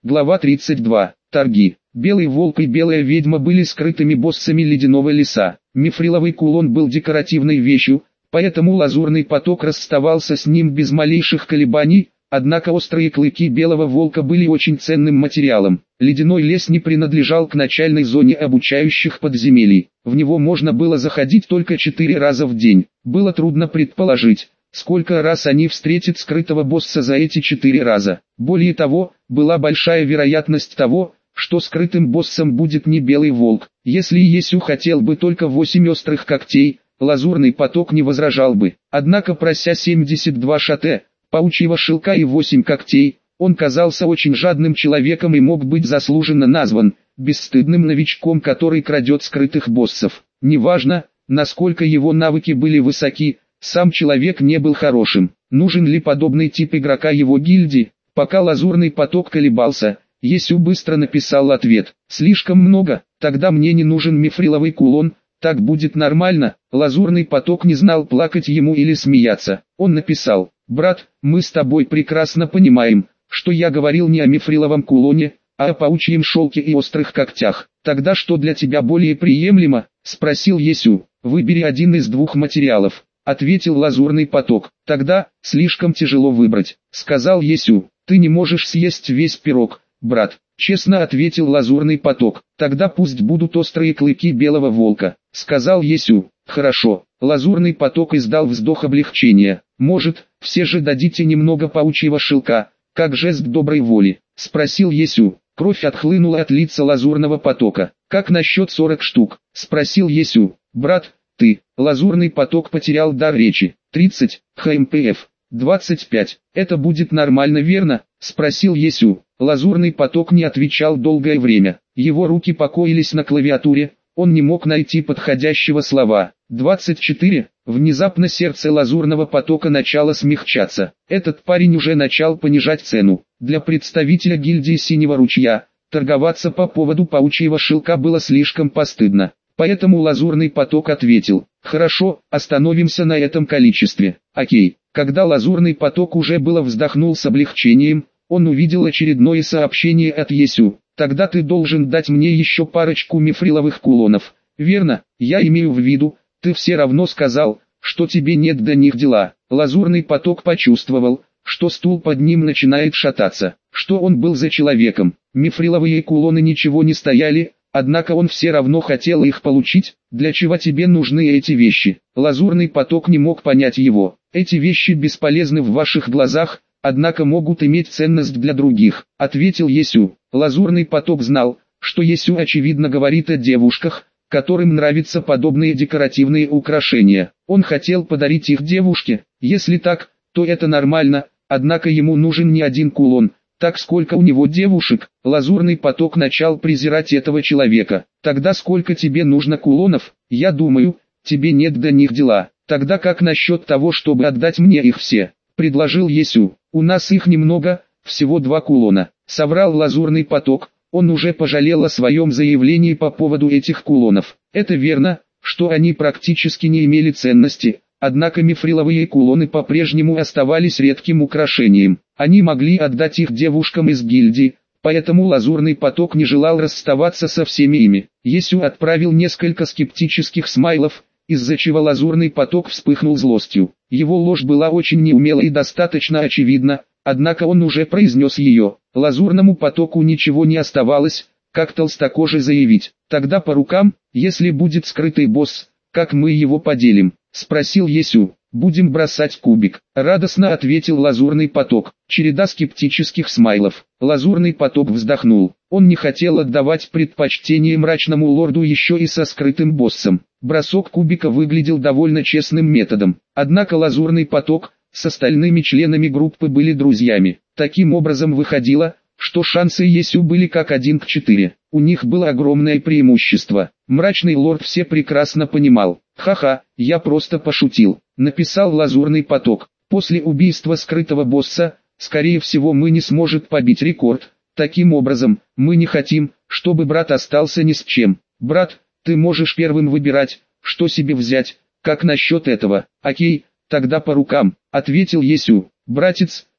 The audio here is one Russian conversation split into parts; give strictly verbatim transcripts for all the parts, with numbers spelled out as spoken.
Глава тридцать два. Торги. Белый волк и белая ведьма были скрытыми боссами ледяного леса. Мифриловый кулон был декоративной вещью, поэтому лазурный поток расставался с ним без малейших колебаний, однако острые клыки белого волка были очень ценным материалом. Ледяной лес не принадлежал к начальной зоне обучающих подземелий. В него можно было заходить только четыре раза в день. Было трудно предположить, сколько раз они встретят скрытого босса за эти четыре раза. Более того, была большая вероятность того, что скрытым боссом будет не белый волк. Если Есю хотел бы только восемь острых когтей, лазурный поток не возражал бы. Однако, прося семьдесят два шате, паучьего шелка и восемь когтей, он казался очень жадным человеком и мог быть заслуженно назван бесстыдным новичком, который крадет скрытых боссов. Неважно, насколько его навыки были высоки, сам человек не был хорошим. Нужен ли подобный тип игрока его гильдии? Пока лазурный поток колебался, Есю быстро написал ответ. «Слишком много, тогда мне не нужен мифриловый кулон, так будет нормально». Лазурный поток не знал, плакать ему или смеяться. Он написал: «Брат, мы с тобой прекрасно понимаем, что я говорил не о мифриловом кулоне, а о паучьем шелке и острых когтях. Тогда что для тебя более приемлемо?» — спросил Есю. «Выбери один из двух материалов», — ответил лазурный поток. «Тогда, слишком тяжело выбрать», — сказал Есю. «Ты не можешь съесть весь пирог, брат», — честно ответил лазурный поток. «Тогда пусть будут острые клыки белого волка», — сказал Есю. «Хорошо». Лазурный поток издал вздох облегчения. «Может, все же дадите немного паучьего шелка, как жест доброй воли?» — спросил Есю. Кровь отхлынула от лица лазурного потока. «Как насчет сорок штук?» — спросил Есю. «Брат, ты...» Лазурный поток потерял дар речи. «тридцать, ХМПФ. двадцать пять. Это будет нормально, верно?» — спросил Есю. Лазурный поток не отвечал долгое время. Его руки покоились на клавиатуре, он не мог найти подходящего слова. «двадцать четыре. Внезапно сердце лазурного потока начало смягчаться. Этот парень уже начал понижать цену. Для представителя гильдии Синего Ручья, торговаться по поводу паучьего шелка было слишком постыдно. Поэтому лазурный поток ответил: «Хорошо, остановимся на этом количестве». Окей. Когда лазурный поток уже было вздохнул с облегчением, он увидел очередное сообщение от Есю. «Тогда ты должен дать мне еще парочку мифриловых кулонов, верно? Я имею в виду, ты все равно сказал, что тебе нет до них дела». Лазурный поток почувствовал, что стул под ним начинает шататься. Что он был за человеком? Мифриловые кулоны ничего не стояли, однако он все равно хотел их получить. «Для чего тебе нужны эти вещи?» Лазурный поток не мог понять его. «Эти вещи бесполезны в ваших глазах, однако могут иметь ценность для других», — ответил Есю. Лазурный поток знал, что Есю очевидно говорит о девушках, которым нравятся подобные декоративные украшения. Он хотел подарить их девушке. Если так, то это нормально, однако ему нужен не один кулон, так сколько у него девушек. Лазурный поток начал презирать этого человека. «Тогда сколько тебе нужно кулонов? Я думаю, тебе нет до них дела. Тогда как насчет того, чтобы отдать мне их все?» — предложил Есю. «У нас их немного, всего два кулона», — соврал лазурный поток. Он уже пожалел о своем заявлении по поводу этих кулонов. Это верно, что они практически не имели ценности, однако мифриловые кулоны по-прежнему оставались редким украшением. Они могли отдать их девушкам из гильдии, поэтому лазурный поток не желал расставаться со всеми ими. Есю отправил несколько скептических смайлов, из-за чего лазурный поток вспыхнул злостью. Его ложь была очень неумела и достаточно очевидна, однако он уже произнес ее. Лазурному потоку ничего не оставалось, как толстокоже заявить: «Тогда по рукам, если будет скрытый босс, как мы его поделим?» — спросил Есю. «Будем бросать кубик», — радостно ответил лазурный поток. Череда скептических смайлов. Лазурный поток вздохнул. Он не хотел отдавать предпочтение мрачному лорду еще и со скрытым боссом. Бросок кубика выглядел довольно честным методом. Однако лазурный поток с остальными членами группы были друзьями. Таким образом выходило, что шансы Есю были как один к четыре. У них было огромное преимущество. Мрачный лорд все прекрасно понимал. «Ха-ха, я просто пошутил», — написал лазурный поток. «После убийства скрытого босса, скорее всего, мы не сможем побить рекорд. Таким образом, мы не хотим, чтобы брат остался ни с чем. Брат, ты можешь первым выбирать, что себе взять. Как насчет этого?» «Окей, тогда по рукам», — ответил Есю. «Братец,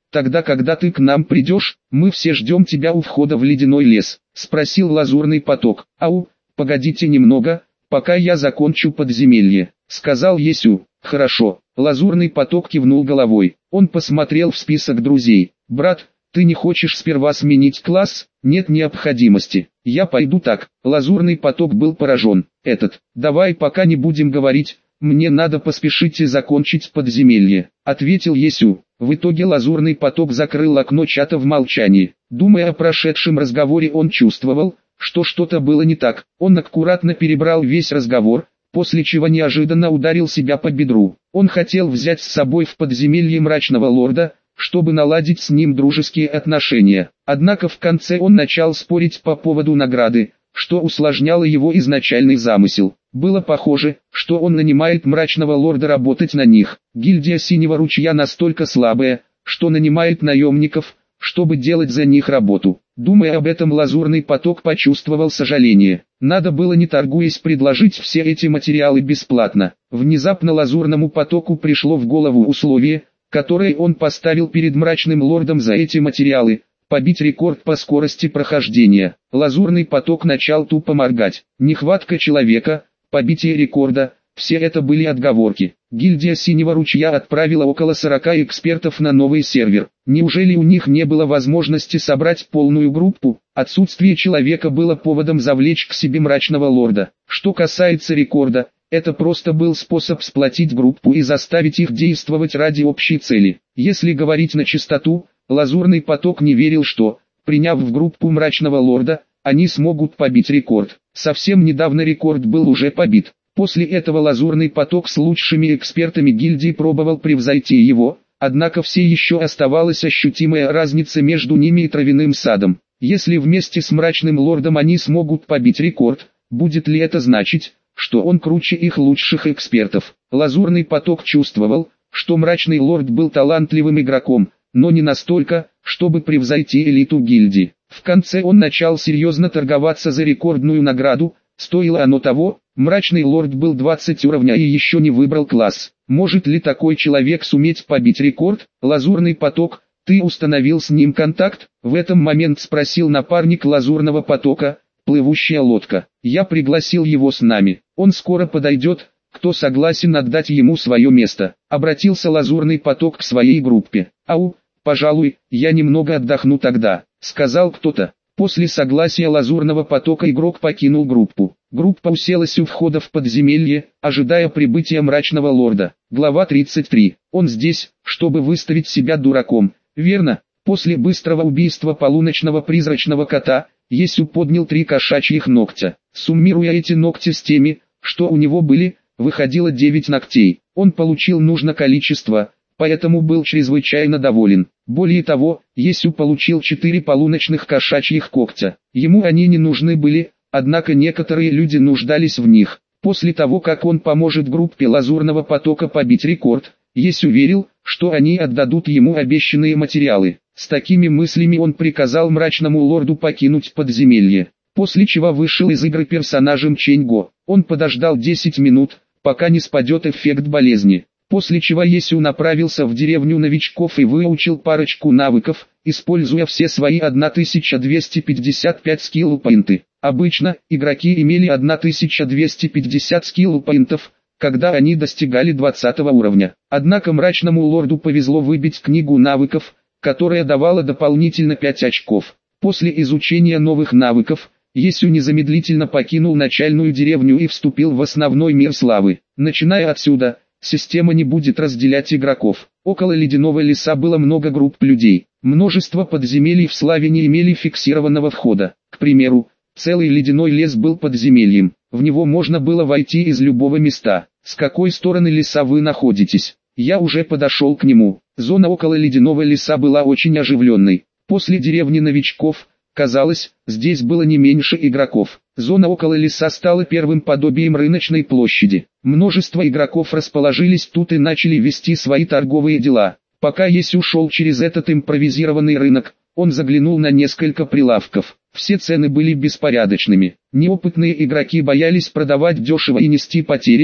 Тогда когда ты к нам придешь, мы все ждем тебя у входа в ледяной лес, спросил Лазурный поток. Ау, погодите немного, пока я закончу подземелье, сказал Есю. Хорошо, Лазурный поток кивнул головой. Он посмотрел в список друзей. Брат, ты не хочешь сперва сменить класс? Нет необходимости. Я пойду так. Лазурный поток был поражен. Этот, давай пока не будем говорить, мне надо поспешить и закончить подземелье, ответил Есю. В итоге Лазурный поток закрыл окно чата в молчании. Думая о прошедшем разговоре, он чувствовал, что что-то было не так. Он аккуратно перебрал весь разговор, после чего неожиданно ударил себя по бедру. Он хотел взять с собой в подземелье Мрачного Лорда, чтобы наладить с ним дружеские отношения. Однако в конце он начал спорить по поводу награды, что усложняло его изначальный замысел. Было похоже, что он нанимает Мрачного Лорда работать на них. Гильдия Синего Ручья настолько слабая, что нанимает наемников, чтобы делать за них работу. Думая об этом, Лазурный поток почувствовал сожаление. Надо было, не торгуясь, предложить все эти материалы бесплатно. Внезапно Лазурному потоку пришло в голову условие, которое он поставил перед Мрачным Лордом за эти материалы: побить рекорд по скорости прохождения. Лазурный поток начал тупо моргать. Нехватка человека, побитие рекорда — все это были отговорки. Гильдия Синего Ручья отправила около сорока экспертов на новый сервер. Неужели у них не было возможности собрать полную группу? Отсутствие человека было поводом завлечь к себе Мрачного Лорда. Что касается рекорда, это просто был способ сплотить группу и заставить их действовать ради общей цели. Если говорить на чистоту, Лазурный поток не верил, что, приняв в группу Мрачного Лорда, они смогут побить рекорд. Совсем недавно рекорд был уже побит. После этого Лазурный поток с лучшими экспертами гильдии пробовал превзойти его, однако все еще оставалась ощутимая разница между ними и Травяным садом. Если вместе с Мрачным Лордом они смогут побить рекорд, будет ли это значить, что он круче их лучших экспертов? Лазурный поток чувствовал, что Мрачный Лорд был талантливым игроком, но не настолько, чтобы превзойти элиту гильдии. В конце он начал серьезно торговаться за рекордную награду. Стоило оно того, Мрачный Лорд был двадцать уровня и еще не выбрал класс. Может ли такой человек суметь побить рекорд? Лазурный поток, ты установил с ним контакт? В этом момент спросил напарник Лазурного потока, плывущая лодка. Я пригласил его с нами. Он скоро подойдет, кто согласен отдать ему свое место. Обратился Лазурный поток к своей группе. Ау, пожалуй, я немного отдохну тогда, сказал кто-то. После согласия Лазурного потока игрок покинул группу. Группа уселась у входа в подземелье, ожидая прибытия Мрачного Лорда. Глава тридцать три. Он здесь, чтобы выставить себя дураком, верно? После быстрого убийства полуночного призрачного кота, Есю поднял три кошачьих ногтя. Суммируя эти ногти с теми, что у него были, выходило девять ногтей. Он получил нужное количество, поэтому был чрезвычайно доволен. Более того, Есю получил четыре полуночных кошачьих когтя. Ему они не нужны были, однако некоторые люди нуждались в них. После того, как он поможет группе Лазурного потока побить рекорд, Есю верил, что они отдадут ему обещанные материалы. С такими мыслями он приказал Мрачному Лорду покинуть подземелье, после чего вышел из игры персонажем Ченьго. Он подождал десять минут, пока не спадет эффект болезни. После чего Есю направился в деревню новичков и выучил парочку навыков, используя все свои тысяча двести пятьдесят пять скилл-поинты. Обычно, игроки имели тысяча двести пятьдесят скилл-поинтов, когда они достигали двадцатого уровня. Однако Мрачному Лорду повезло выбить книгу навыков, которая давала дополнительно пять очков. После изучения новых навыков, Есю незамедлительно покинул начальную деревню и вступил в основной мир славы. Начиная отсюда, система не будет разделять игроков. Около ледяного леса было много групп людей. Множество подземелий в славе не имели фиксированного входа. К примеру, целый ледяной лес был подземельем. В него можно было войти из любого места. С какой стороны леса вы находитесь? Я уже подошел к нему. Зона около ледяного леса была очень оживленной. После деревни новичков, казалось, здесь было не меньше игроков. Зона около леса стала первым подобием рыночной площади. Множество игроков расположились тут и начали вести свои торговые дела. Пока Есю шел через этот импровизированный рынок, он заглянул на несколько прилавков. Все цены были беспорядочными. Неопытные игроки боялись продавать дешево и нести потери,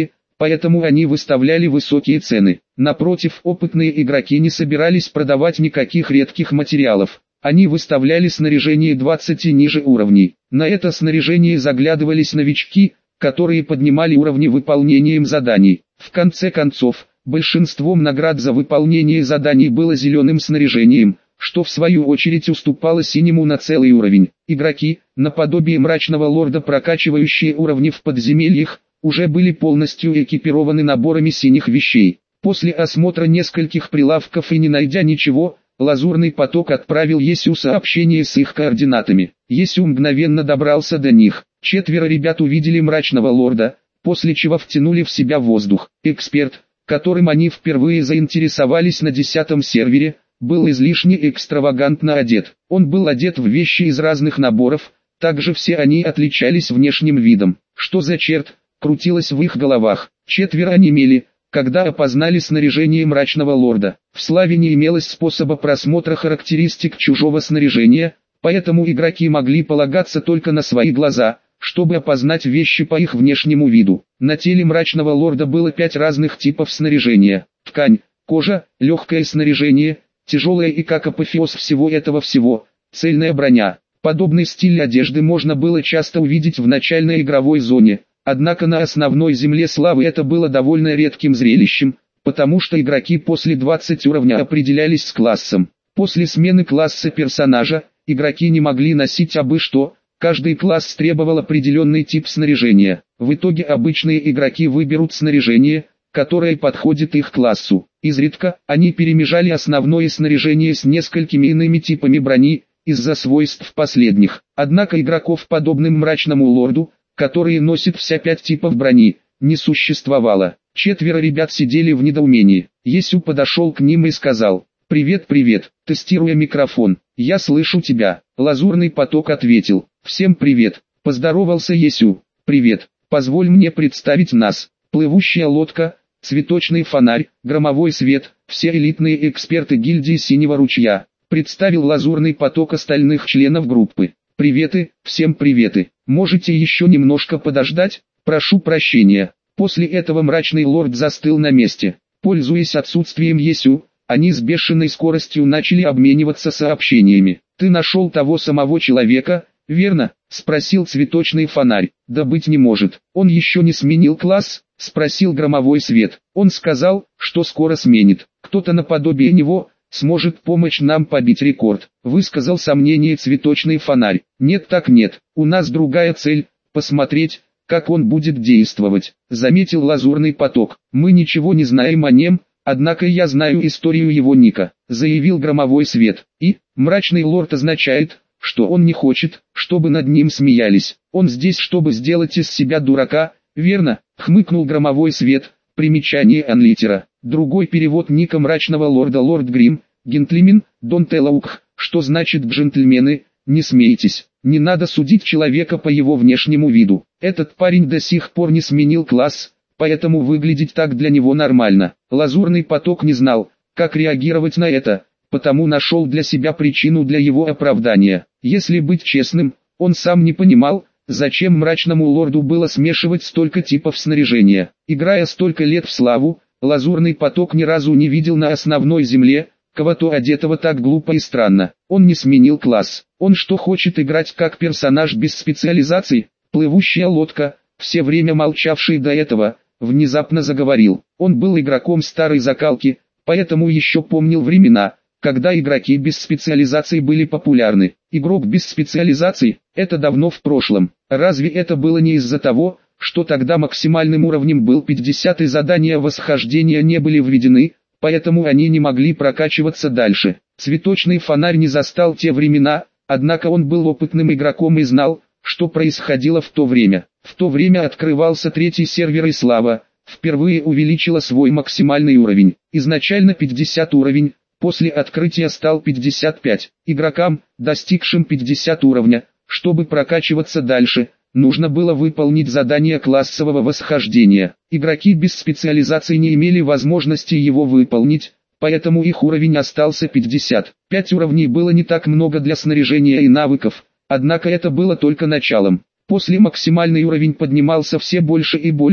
поэтому они выставляли высокие цены. Напротив, опытные игроки не собирались продавать никаких редких материалов. Они выставляли снаряжение двадцать и ниже уровней. На это снаряжение заглядывались новички, которые поднимали уровни выполнением заданий. В конце концов, большинством наград за выполнение заданий было зеленым снаряжением, что в свою очередь уступало синему на целый уровень. Игроки, наподобие мрачного лорда, прокачивающие уровни в подземельях, уже были полностью экипированы наборами синих вещей. После осмотра нескольких прилавков и не найдя ничего, Лазурный поток отправил Есю сообщение с их координатами. Есю мгновенно добрался до них. Четверо ребят увидели мрачного лорда, после чего втянули в себя воздух. Эксперт, которым они впервые заинтересовались на десятом сервере, был излишне экстравагантно одет. Он был одет в вещи из разных наборов, также все они отличались внешним видом. Что за черт крутилось в их головах? Четверо онемели, когда опознали снаряжение мрачного лорда. В славе не имелось способа просмотра характеристик чужого снаряжения, поэтому игроки могли полагаться только на свои глаза, чтобы опознать вещи по их внешнему виду. На теле мрачного лорда было пять разных типов снаряжения: ткань, кожа, легкое снаряжение, тяжелое и, как апофеоз всего этого всего, цельная броня. Подобный стиль одежды можно было часто увидеть в начальной игровой зоне, однако на основной земле славы это было довольно редким зрелищем, потому что игроки после двадцати уровня определялись с классом. После смены класса персонажа, игроки не могли носить абы что, каждый класс требовал определенный тип снаряжения. В итоге обычные игроки выберут снаряжение, которое подходит их классу. Изредка они перемежали основное снаряжение с несколькими иными типами брони, из-за свойств последних. Однако игроков, подобным мрачному лорду, которые носят все пять типов брони, не существовало. Четверо ребят сидели в недоумении. Есю подошел к ним и сказал: «Привет, привет», тестируя микрофон. «Я слышу тебя». Лазурный поток ответил: «Всем привет», поздоровался Есю. «Привет, позволь мне представить нас. Плывущая лодка, цветочный фонарь, громовой свет, все элитные эксперты гильдии Синего ручья», представил Лазурный поток остальных членов группы. «Приветы, всем приветы. Можете еще немножко подождать? Прошу прощения». После этого мрачный лорд застыл на месте. Пользуясь отсутствием Есю, они с бешеной скоростью начали обмениваться сообщениями. «Ты нашел того самого человека, верно?» — спросил цветочный фонарь. «Да быть не может. Он еще не сменил класс?» — спросил громовой свет. «Он сказал, что скоро сменит. Кто-то наподобие него сможет помочь нам побить рекорд», — высказал сомнение цветочный фонарь. «Нет так нет, у нас другая цель — посмотреть, как он будет действовать», — заметил Лазурный поток. «Мы ничего не знаем о нем, однако я знаю историю его ника», — заявил громовой свет. «И, мрачный лорд означает, что он не хочет, чтобы над ним смеялись. Он здесь, чтобы сделать из себя дурака, верно?» — хмыкнул громовой свет. Примечание анлитера. Другой перевод ника мрачного лорда: Лорд Грим, гентльмен, Дон Телаук, что значит джентльмены, не смейтесь. Не надо судить человека по его внешнему виду. Этот парень до сих пор не сменил класс, поэтому выглядеть так для него нормально. Лазурный поток не знал, как реагировать на это, потому нашел для себя причину для его оправдания. Если быть честным, он сам не понимал, зачем мрачному лорду было смешивать столько типов снаряжения. Играя столько лет в славу, Лазурный поток ни разу не видел на основной земле кого-то одетого так глупо и странно. Он не сменил класс. Он что, хочет играть как персонаж без специализаций? Плывущая лодка, все время молчавший до этого, внезапно заговорил. Он был игроком старой закалки, поэтому еще помнил времена, когда игроки без специализаций были популярны. Игрок без специализаций – это давно в прошлом. Разве это было не из-за того, что тогда максимальным уровнем был пятьдесят и задания восхождения не были введены, поэтому они не могли прокачиваться дальше? Цветочный фонарь не застал те времена, однако он был опытным игроком и знал, что происходило в то время. В то время открывался третий сервер, и слава впервые увеличила свой максимальный уровень. Изначально пятьдесят уровень, после открытия стал пятьдесят пять. Игрокам, достигшим пятьдесят уровня, чтобы прокачиваться дальше, нужно было выполнить задание классового восхождения. Игроки без специализации не имели возможности его выполнить, поэтому их уровень остался пятьдесят. пять уровней было не так много для снаряжения и навыков, однако это было только началом. После максимальный уровень поднимался все больше и больше,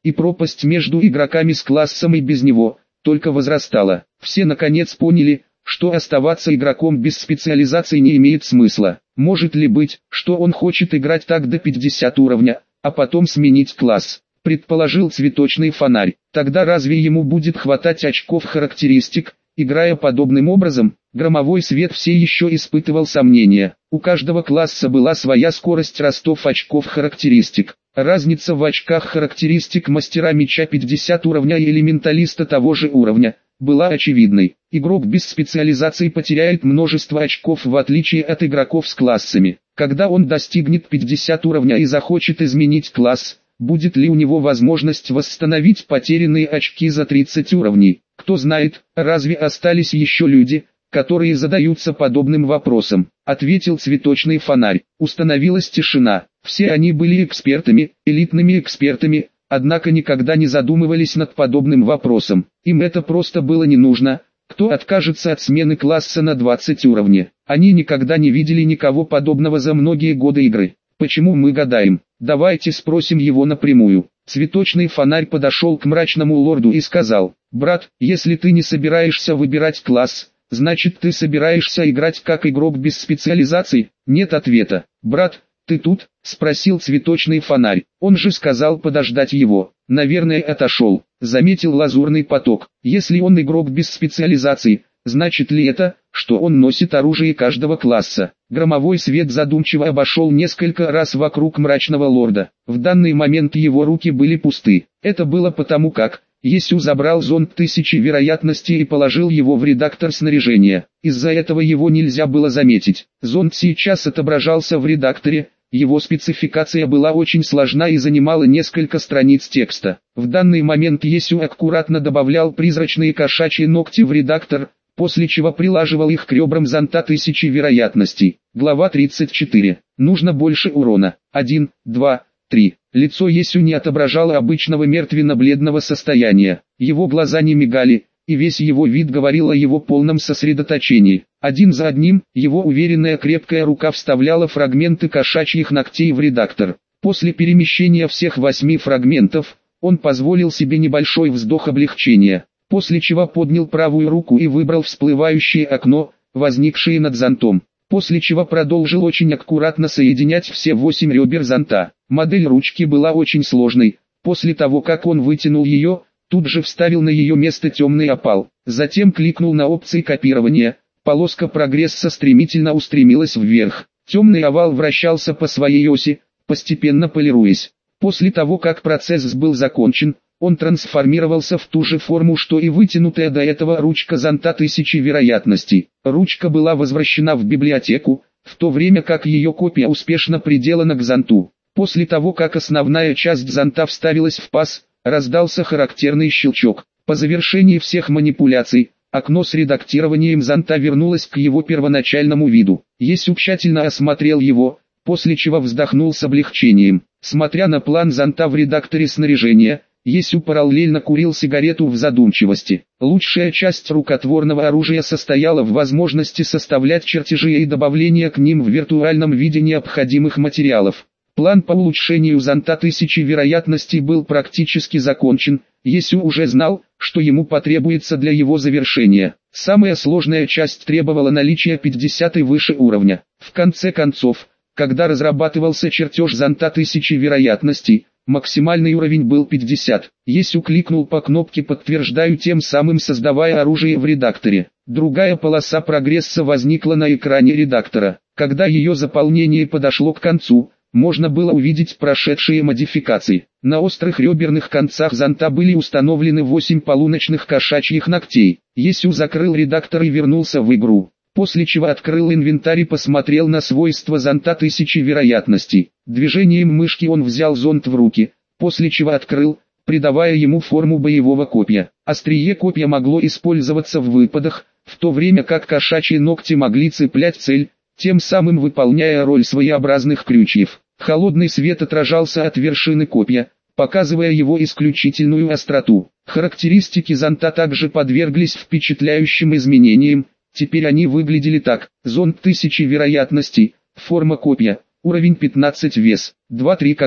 и пропасть между игроками с классом и без него только возрастала. Все наконец поняли, что оставаться игроком без специализации не имеет смысла. Может ли быть, что он хочет играть так до пятидесятого уровня, а потом сменить класс? Предположил цветочный фонарь. Тогда разве ему будет хватать очков характеристик, играя подобным образом? Громовой свет все еще испытывал сомнения. У каждого класса была своя скорость ростов очков характеристик. Разница в очках характеристик мастера меча пятидесятого уровня и элементалиста того же уровня была очевидной. Игрок без специализации потеряет множество очков в отличие от игроков с классами. Когда он достигнет пятидесятого уровня и захочет изменить класс, будет ли у него возможность восстановить потерянные очки за тридцать уровней? Кто знает, разве остались еще люди, которые задаются подобным вопросом? Ответил цветочный фонарь. Установилась тишина. Все они были экспертами, элитными экспертами, однако никогда не задумывались над подобным вопросом. Им это просто было не нужно. Кто откажется от смены класса на двадцать уровней? Они никогда не видели никого подобного за многие годы игры. Почему мы гадаем? Давайте спросим его напрямую. Цветочный фонарь подошел к мрачному лорду и сказал: «Брат, если ты не собираешься выбирать класс, значит ты собираешься играть как игрок без специализации?» Нет ответа. «Брат, ты тут?» — спросил цветочный фонарь. Он же сказал подождать его. Наверное, отошел. Заметил лазурный поток. Если он игрок без специализации, значит ли это, что он носит оружие каждого класса? Громовой свет задумчиво обошел несколько раз вокруг мрачного лорда. В данный момент его руки были пусты. Это было потому как Есю забрал зонд тысячи вероятностей и положил его в редактор снаряжения. Из-за этого его нельзя было заметить. Зонд сейчас отображался в редакторе. Его спецификация была очень сложна и занимала несколько страниц текста. В данный момент Есю аккуратно добавлял призрачные кошачьи ногти в редактор, после чего прилаживал их к ребрам зонта тысячи вероятностей. Глава тридцать четыре. Нужно больше урона. один, два, три. Лицо Есю не отображало обычного мертвенно-бледного состояния. Его глаза не мигали, и весь его вид говорил о его полном сосредоточении. Один за одним, его уверенная крепкая рука вставляла фрагменты кошачьих ногтей в редактор. После перемещения всех восьми фрагментов, он позволил себе небольшой вздох облегчения, после чего поднял правую руку и выбрал всплывающее окно, возникшее над зонтом, после чего продолжил очень аккуратно соединять все восемь ребер зонта. Модель ручки была очень сложной. После того как он вытянул ее, тут же вставил на ее место темный опал, затем кликнул на опции копирования. Полоска прогресса стремительно устремилась вверх. Темный овал вращался по своей оси, постепенно полируясь. После того как процесс был закончен, он трансформировался в ту же форму, что и вытянутая до этого ручка зонта тысячи вероятностей. Ручка была возвращена в библиотеку, в то время как ее копия успешно приделана к зонту. После того как основная часть зонта вставилась в паз, раздался характерный щелчок. По завершении всех манипуляций, окно с редактированием зонта вернулось к его первоначальному виду. Есю тщательно осмотрел его, после чего вздохнул с облегчением. Смотря на план зонта в редакторе снаряжения, Есю параллельно курил сигарету в задумчивости. Лучшая часть рукотворного оружия состояла в возможности составлять чертежи и добавления к ним в виртуальном виде необходимых материалов. План по улучшению зонта тысячи вероятностей был практически закончен. Есю уже знал, что ему потребуется для его завершения. Самая сложная часть требовала наличия пятидесятого и выше уровня. В конце концов, когда разрабатывался чертеж зонта тысячи вероятностей, максимальный уровень был пятьдесят. Есю кликнул по кнопке «Подтверждаю», тем самым создавая оружие в редакторе. Другая полоса прогресса возникла на экране редактора. Когда ее заполнение подошло к концу, можно было увидеть прошедшие модификации. На острых реберных концах зонта были установлены восемь полуночных кошачьих ногтей. Есю закрыл редактор и вернулся в игру, после чего открыл инвентарь и посмотрел на свойства зонта тысячи вероятностей. Движением мышки он взял зонт в руки, после чего открыл, придавая ему форму боевого копья. Острие копья могло использоваться в выпадах, в то время как кошачьи ногти могли цеплять цель, тем самым выполняя роль своеобразных крючьев. Холодный свет отражался от вершины копья, показывая его исключительную остроту. Характеристики зонта также подверглись впечатляющим изменениям. Теперь они выглядели так: зонт тысячи вероятностей, форма копья, уровень пятнадцать, вес два целых три килограмма,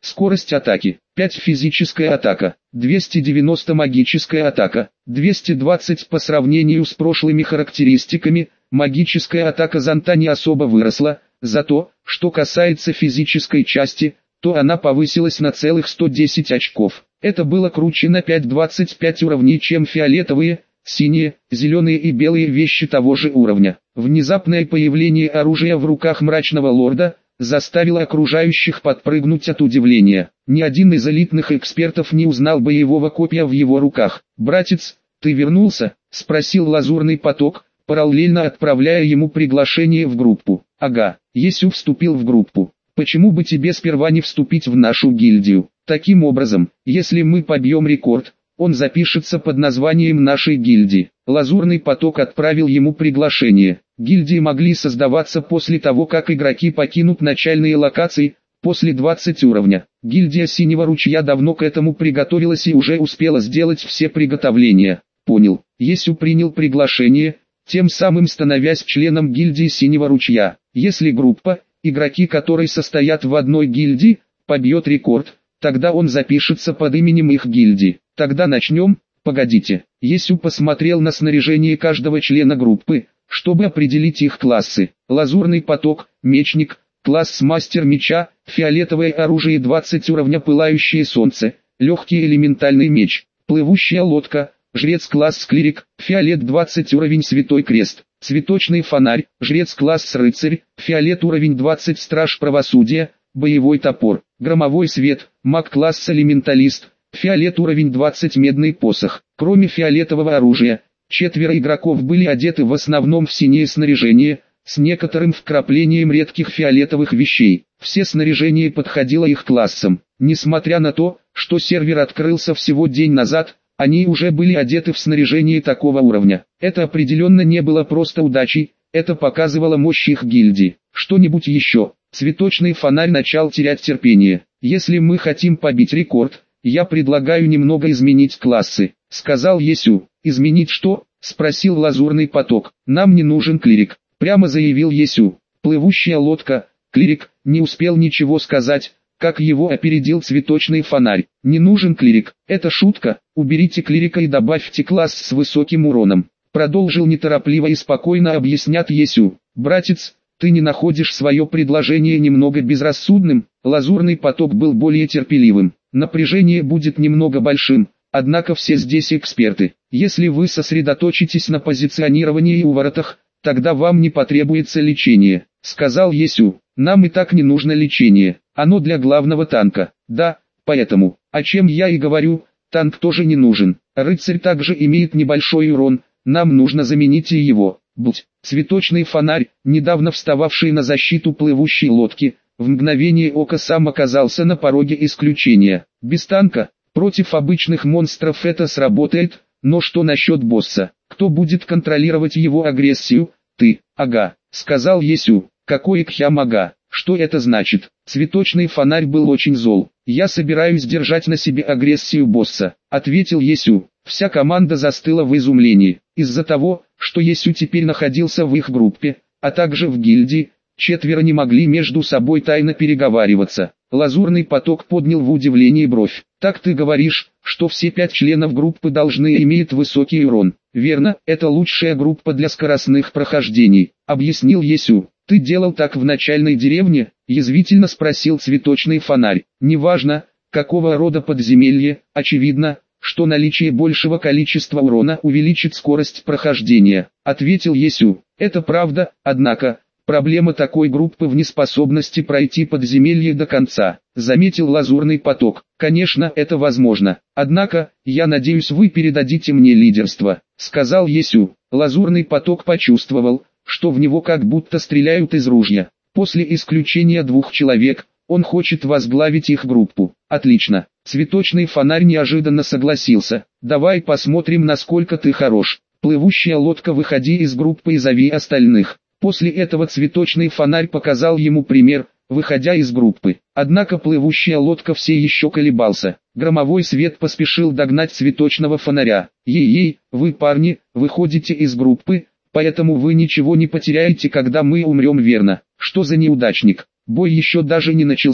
Скорость атаки пять, физическая атака двести девяносто, магическая атака двести двадцать. По сравнению с прошлыми характеристиками, магическая атака зонта не особо выросла, зато, что касается физической части, то она повысилась на целых сто десять очков. Это было круче на пять целых двадцать пять уровней, чем фиолетовые, синие, зеленые и белые вещи того же уровня. Внезапное появление оружия в руках мрачного лорда заставило окружающих подпрыгнуть от удивления. Ни один из элитных экспертов не узнал боевого копья в его руках. «Братец, ты вернулся?» – спросил Лазурный поток, параллельно отправляя ему приглашение в группу. «Ага, Есю вступил в группу. Почему бы тебе сперва не вступить в нашу гильдию? Таким образом, если мы побьем рекорд, он запишется под названием нашей гильдии». Лазурный поток отправил ему приглашение. Гильдии могли создаваться после того, как игроки покинут начальные локации, после двадцати уровня. Гильдия Синего Ручья давно к этому приготовилась и уже успела сделать все приготовления. Понял. Есю принял приглашение, тем самым становясь членом гильдии Синего Ручья. Если группа, игроки которой состоят в одной гильдии, побьет рекорд, тогда он запишется под именем их гильдии. Тогда начнем. Погодите. Есю посмотрел на снаряжение каждого члена группы, чтобы определить их классы. Лазурный поток, мечник, класс мастер меча, фиолетовое оружие двадцать уровня пылающее солнце, легкий элементальный меч, плывущая лодка, жрец класс клирик, фиолет двадцать уровень святой крест, цветочный фонарь, жрец класс рыцарь, фиолет уровень двадцать страж правосудия, боевой топор, громовой свет, маг класс элементалист, фиолет уровень двадцать медный посох. Кроме фиолетового оружия, четверо игроков были одеты в основном в синее снаряжение, с некоторым вкраплением редких фиолетовых вещей. Все снаряжение подходило их классам. Несмотря на то, что сервер открылся всего день назад, они уже были одеты в снаряжение такого уровня. Это определенно не было просто удачей, это показывало мощь их гильдии. Что-нибудь еще? Цветочный фонарь начал терять терпение. Если мы хотим побить рекорд, я предлагаю немного изменить классы, сказал Есю. Изменить что? Спросил Лазурный поток. Нам не нужен клирик, прямо заявил Есю. Плывущая лодка, клирик, не успел ничего сказать, как его опередил цветочный фонарь. Не нужен клирик, это шутка, уберите клирика и добавьте класс с высоким уроном. Продолжил неторопливо и спокойно объяснять Есю. Братец, ты не находишь свое предложение немного безрассудным? Лазурный поток был более терпеливым. Напряжение будет немного большим, однако все здесь эксперты. Если вы сосредоточитесь на позиционировании и уворотах, тогда вам не потребуется лечение, сказал Есю. Нам и так не нужно лечение, оно для главного танка. Да, поэтому, о чем я и говорю, танк тоже не нужен. Рыцарь также имеет небольшой урон, нам нужно заменить и его. Будь, цветочный фонарь, недавно встававший на защиту плывущей лодки, в мгновение ока сам оказался на пороге исключения. Без танка, против обычных монстров это сработает, но что насчет босса? Кто будет контролировать его агрессию? Ты. Ага, сказал Есю. Какой кхям ага? Что это значит? Цветочный фонарь был очень зол. Я собираюсь держать на себе агрессию босса, ответил Есю. Вся команда застыла в изумлении. Из-за того, что Есю теперь находился в их группе, а также в гильдии, четверо не могли между собой тайно переговариваться. Лазурный поток поднял в удивлении бровь. Так ты говоришь, что все пять членов группы должны иметь высокий урон. Верно, это лучшая группа для скоростных прохождений, объяснил Есю. Ты делал так в начальной деревне? Язвительно спросил цветочный фонарь. Неважно, какого рода подземелье, очевидно, что наличие большего количества урона увеличит скорость прохождения, ответил Есю. Это правда, однако, проблема такой группы в неспособности пройти подземелье до конца, заметил Лазурный поток. Конечно, это возможно. Однако, я надеюсь, вы передадите мне лидерство, сказал Есю. Лазурный поток почувствовал, что в него как будто стреляют из ружья. После исключения двух человек, он хочет возглавить их группу. Отлично. Цветочный фонарь неожиданно согласился. Давай посмотрим, насколько ты хорош. Плывущая лодка, выходи из группы и зови остальных. После этого цветочный фонарь показал ему пример, выходя из группы. Однако плывущая лодка все еще колебался. Громовой свет поспешил догнать цветочного фонаря. Ей-ей, вы, парни, выходите из группы, поэтому вы ничего не потеряете, когда мы умрем, верно? Что за неудачник? Бой еще даже не начался.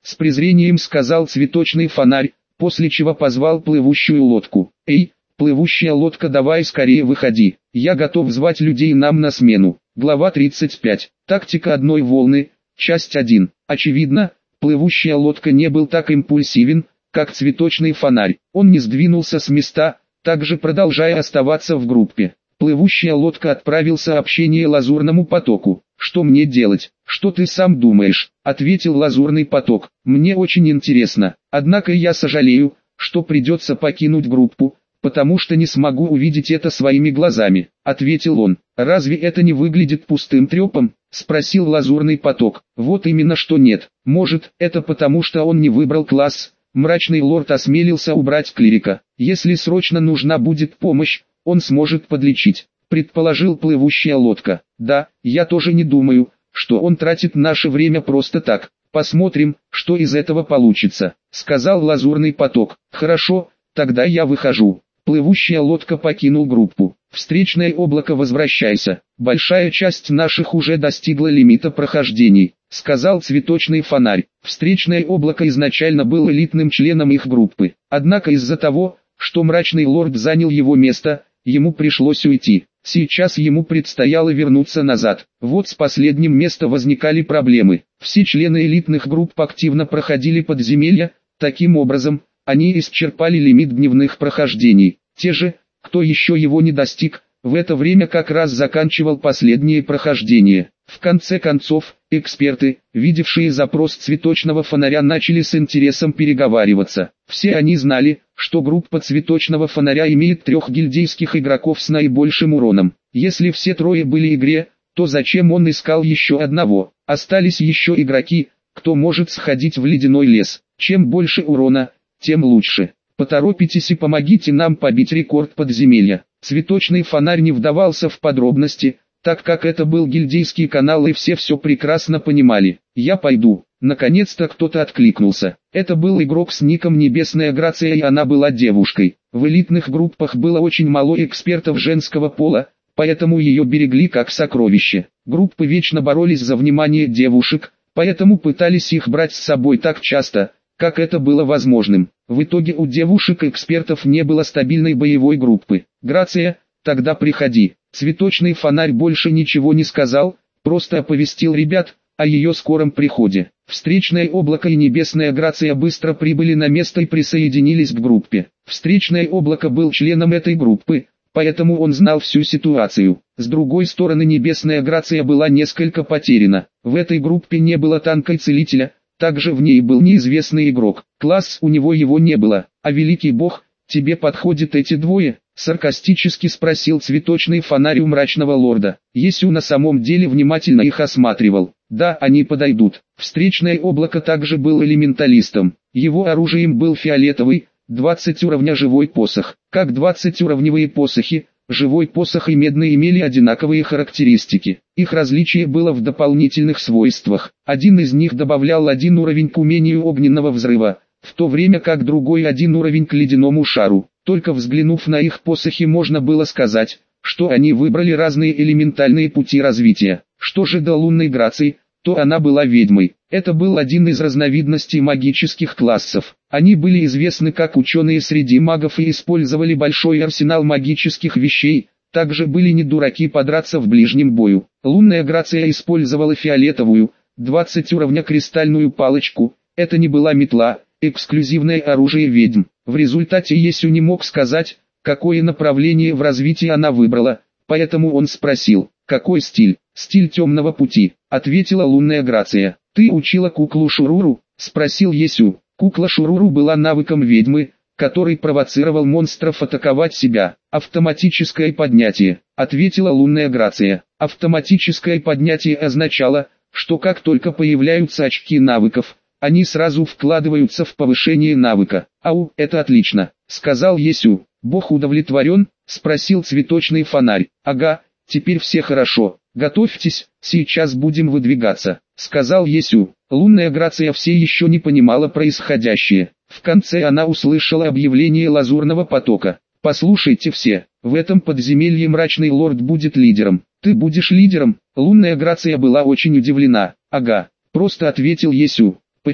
с презрением сказал цветочный фонарь, после чего позвал плывущую лодку. Эй, плывущая лодка, давай скорее выходи, я готов звать людей нам на смену. Глава тридцать пять. Тактика одной волны, часть один. Очевидно, плывущая лодка не был так импульсивен, как цветочный фонарь. Он не сдвинулся с места, также продолжая оставаться в группе. Плывущая лодка отправил сообщение лазурному потоку. «Что мне делать? Что ты сам думаешь?» — ответил лазурный поток. «Мне очень интересно. Однако я сожалею, что придется покинуть группу, потому что не смогу увидеть это своими глазами», — ответил он. «Разве это не выглядит пустым трепом?» — спросил лазурный поток. «Вот именно что нет. Может, это потому что он не выбрал класс?» Мрачный лорд осмелился убрать клирика. «Если срочно нужна будет помощь, он сможет подлечить», — предположил плывущая лодка. «Да, я тоже не думаю, что он тратит наше время просто так. Посмотрим, что из этого получится», — сказал лазурный поток. «Хорошо, тогда я выхожу». Плывущая лодка покинул группу. «Встречное облако, возвращайся. Большая часть наших уже достигла лимита прохождений», — сказал цветочный фонарь. Встречное облако изначально был элитным членом их группы. Однако из-за того, что мрачный лорд занял его место, ему пришлось уйти. Сейчас ему предстояло вернуться назад. Вот с последним места возникали проблемы. Все члены элитных групп активно проходили подземелья, таким образом, они исчерпали лимит дневных прохождений. Те же, кто еще его не достиг, в это время как раз заканчивал последние прохождения. В конце концов, эксперты, видевшие запрос цветочного фонаря, начали с интересом переговариваться. Все они знали, что группа цветочного фонаря имеет трех гильдейских игроков с наибольшим уроном. Если все трое были в игре, то зачем он искал еще одного? Остались еще игроки, кто может сходить в ледяной лес. Чем больше урона, тем лучше. Поторопитесь и помогите нам побить рекорд подземелья. Цветочный фонарь не вдавался в подробности, так как это был гильдейский канал и все все прекрасно понимали. «Я пойду». Наконец-то кто-то откликнулся. Это был игрок с ником Небесная Грация, и она была девушкой. В элитных группах было очень мало экспертов женского пола, поэтому ее берегли как сокровище. Группы вечно боролись за внимание девушек, поэтому пытались их брать с собой так часто, как это было возможным. В итоге у девушек-экспертов не было стабильной боевой группы. «Грация, тогда приходи». Цветочный фонарь больше ничего не сказал, просто оповестил ребят о ее скором приходе. Встречное облако и Небесная Грация быстро прибыли на место и присоединились к группе. Встречное облако был членом этой группы, поэтому он знал всю ситуацию. С другой стороны, Небесная Грация была несколько потеряна. В этой группе не было танка и целителя, также в ней был неизвестный игрок. Класс у него его не было. «А великий бог, тебе подходят эти двое?» — саркастически спросил цветочный фонарь у мрачного лорда. Есю на самом деле внимательно их осматривал. «Да, они подойдут». Встречное облако также был элементалистом. Его оружием был фиолетовый, двадцать уровня живой посох. Как двадцатиуровневые посохи, живой посох и медный имели одинаковые характеристики. Их различие было в дополнительных свойствах. Один из них добавлял один уровень к умению огненного взрыва, в то время как другой один уровень к ледяному шару. Только взглянув на их посохи, можно было сказать, что они выбрали разные элементальные пути развития. Что же до лунной грации, то она была ведьмой. Это был один из разновидностей магических классов. Они были известны как ученые среди магов и использовали большой арсенал магических вещей, также были не дураки подраться в ближнем бою. Лунная грация использовала фиолетовую, двадцать уровня кристальную палочку. Это не была метла, эксклюзивное оружие ведьм. В результате Есю не мог сказать, какое направление в развитии она выбрала, поэтому он спросил: «Какой стиль?» «Стиль темного пути», — ответила лунная грация. «Ты учила куклу Шуруру?» — спросил Есю. Кукла Шуруру была навыком ведьмы, который провоцировал монстров атаковать себя. «Автоматическое поднятие», — ответила лунная грация. Автоматическое поднятие означало, что как только появляются очки навыков, они сразу вкладываются в повышение навыка. «Ау, это отлично», — сказал Есю. «Бог удовлетворен?» — спросил цветочный фонарь. «Ага, теперь все хорошо. Готовьтесь, сейчас будем выдвигаться», — сказал Есю. Лунная грация все еще не понимала происходящее. В конце она услышала объявление лазурного потока. «Послушайте все, в этом подземелье мрачный лорд будет лидером». «Ты будешь лидером?» Лунная грация была очень удивлена. «Ага», — просто ответил Есю. «Почему?»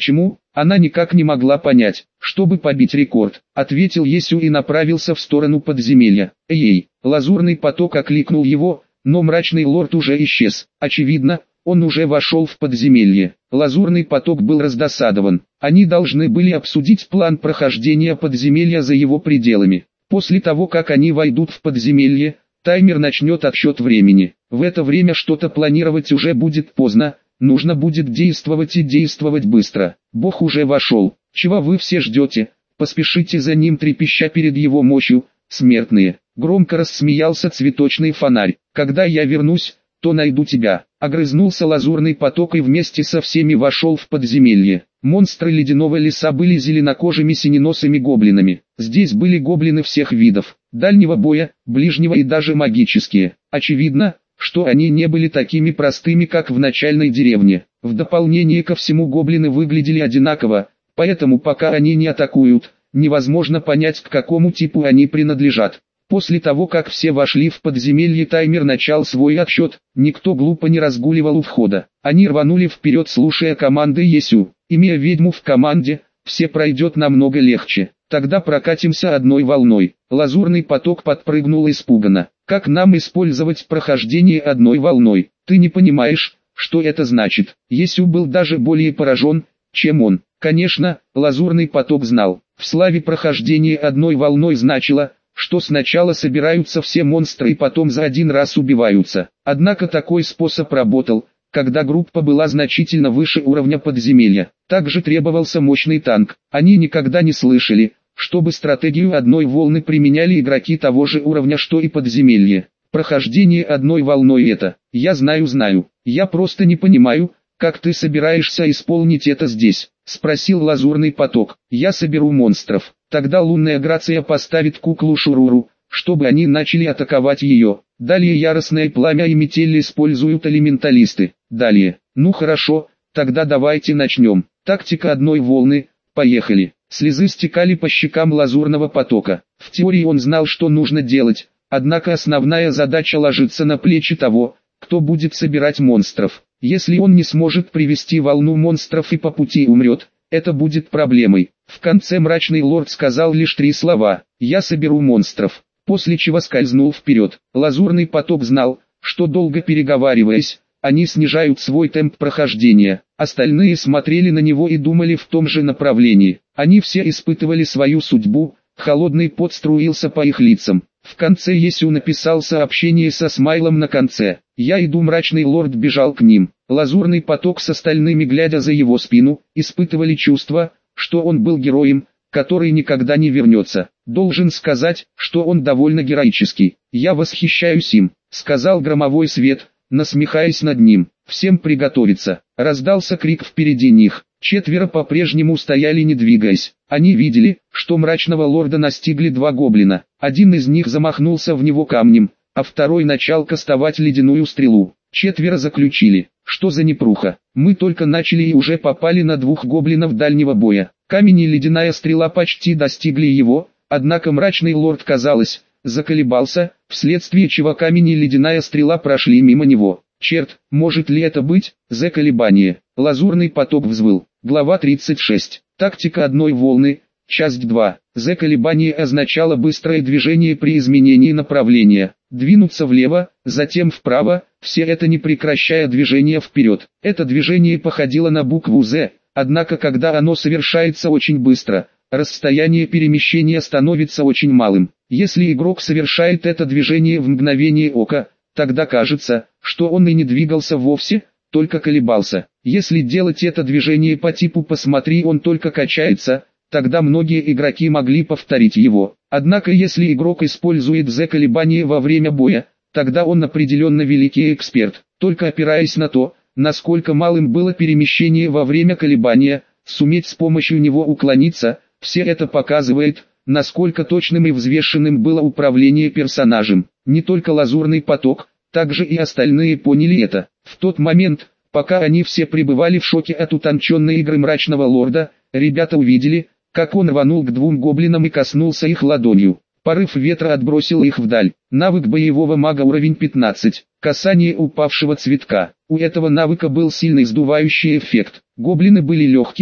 Она никак не могла понять, чтобы побить рекорд. Ответил Есю и направился в сторону подземелья. Эй, лазурный поток окликнул его, но мрачный лорд уже исчез. Очевидно, он уже вошел в подземелье. Лазурный поток был раздосадован. Они должны были обсудить план прохождения подземелья за его пределами. После того, как они войдут в подземелье, таймер начнет отсчет времени. В это время что-то планировать уже будет поздно, нужно будет действовать и действовать быстро. Бог уже вошел. Чего вы все ждете? Поспешите за ним, трепеща перед его мощью, смертные. Громко рассмеялся цветочный фонарь. Когда я вернусь, то найду тебя. Огрызнулся лазурный поток и вместе со всеми вошел в подземелье. Монстры ледяного леса были зеленокожими синеносыми гоблинами. Здесь были гоблины всех видов, дальнего боя, ближнего и даже магические. Очевидно, что они не были такими простыми, как в начальной деревне. В дополнение ко всему гоблины выглядели одинаково, поэтому пока они не атакуют, невозможно понять, к какому типу они принадлежат. После того, как все вошли в подземелье, таймер начал свой отсчет, никто глупо не разгуливал у входа. Они рванули вперед, слушая команды Есю. Имея ведьму в команде, все пройдет намного легче. Тогда прокатимся одной волной. Лазурный поток подпрыгнул испуганно. Как нам использовать прохождение одной волной? Ты не понимаешь, что это значит? Есю был даже более поражен, чем он. Конечно, лазурный поток знал. В славе прохождение одной волной значило, что сначала собираются все монстры и потом за один раз убиваются. Однако такой способ работал, когда группа была значительно выше уровня подземелья. Также требовался мощный танк. Они никогда не слышали, чтобы стратегию одной волны применяли игроки того же уровня, что и подземелье. Прохождение одной волной это. Я знаю, знаю. Я просто не понимаю, как ты собираешься исполнить это здесь? Спросил лазурный поток. Я соберу монстров. Тогда лунная грация поставит куклу Шуруру, чтобы они начали атаковать ее. Далее яростное пламя и метель используют элементалисты. Далее. Ну хорошо, тогда давайте начнем. Тактика одной волны. Поехали. Слезы стекали по щекам лазурного потока. В теории он знал, что нужно делать, однако основная задача ложится на плечи того, кто будет собирать монстров. Если он не сможет привести волну монстров и по пути умрет, это будет проблемой. В конце мрачный лорд сказал лишь три слова: «Я соберу монстров», после чего скользнул вперед. Лазурный поток знал, что долго переговариваясь, они снижают свой темп прохождения. Остальные смотрели на него и думали в том же направлении. Они все испытывали свою судьбу, холодный пот струился по их лицам. В конце Есю написал сообщение со смайлом на конце. «Я иду». Мрачный лорд бежал к ним. Лазурный поток с остальными, глядя за его спину, испытывали чувство, что он был героем, который никогда не вернется. Должен сказать, что он довольно героический. «Я восхищаюсь им», — сказал громовой свет, насмехаясь над ним. «Всем приготовиться!» Раздался крик впереди них. Четверо по-прежнему стояли, не двигаясь. Они видели, что мрачного лорда настигли два гоблина. Один из них замахнулся в него камнем, а второй начал кастовать ледяную стрелу. Четверо заключили: «Что за непруха? Мы только начали и уже попали на двух гоблинов дальнего боя». Камень и ледяная стрела почти достигли его, однако мрачный лорд, казалось, заколебался, вследствие чего камень и ледяная стрела прошли мимо него. Черт, может ли это быть? За колебание. Лазурный поток взвыл. Глава тридцать шесть. Тактика одной волны. Часть два. За колебание означало быстрое движение при изменении направления. Двинуться влево, затем вправо, все это не прекращая движение вперед. Это движение походило на букву «З», однако когда оно совершается очень быстро, расстояние перемещения становится очень малым. Если игрок совершает это движение в мгновение ока, тогда кажется, что он и не двигался вовсе, только колебался. Если делать это движение по типу «посмотри, он только качается», тогда многие игроки могли повторить его. Однако если игрок использует Z-колебание во время боя, тогда он определенно великий эксперт. Только опираясь на то, насколько малым было перемещение во время колебания, суметь с помощью него уклониться, все это показывает, насколько точным и взвешенным было управление персонажем. Не только лазурный поток, также и остальные поняли это. В тот момент, пока они все пребывали в шоке от утонченной игры мрачного лорда, ребята увидели, как он рванул к двум гоблинам и коснулся их ладонью. Порыв ветра отбросил их вдаль. Навык боевого мага уровень пятнадцать. Касание упавшего цветка. У этого навыка был сильный сдувающий эффект. Гоблины были легкими,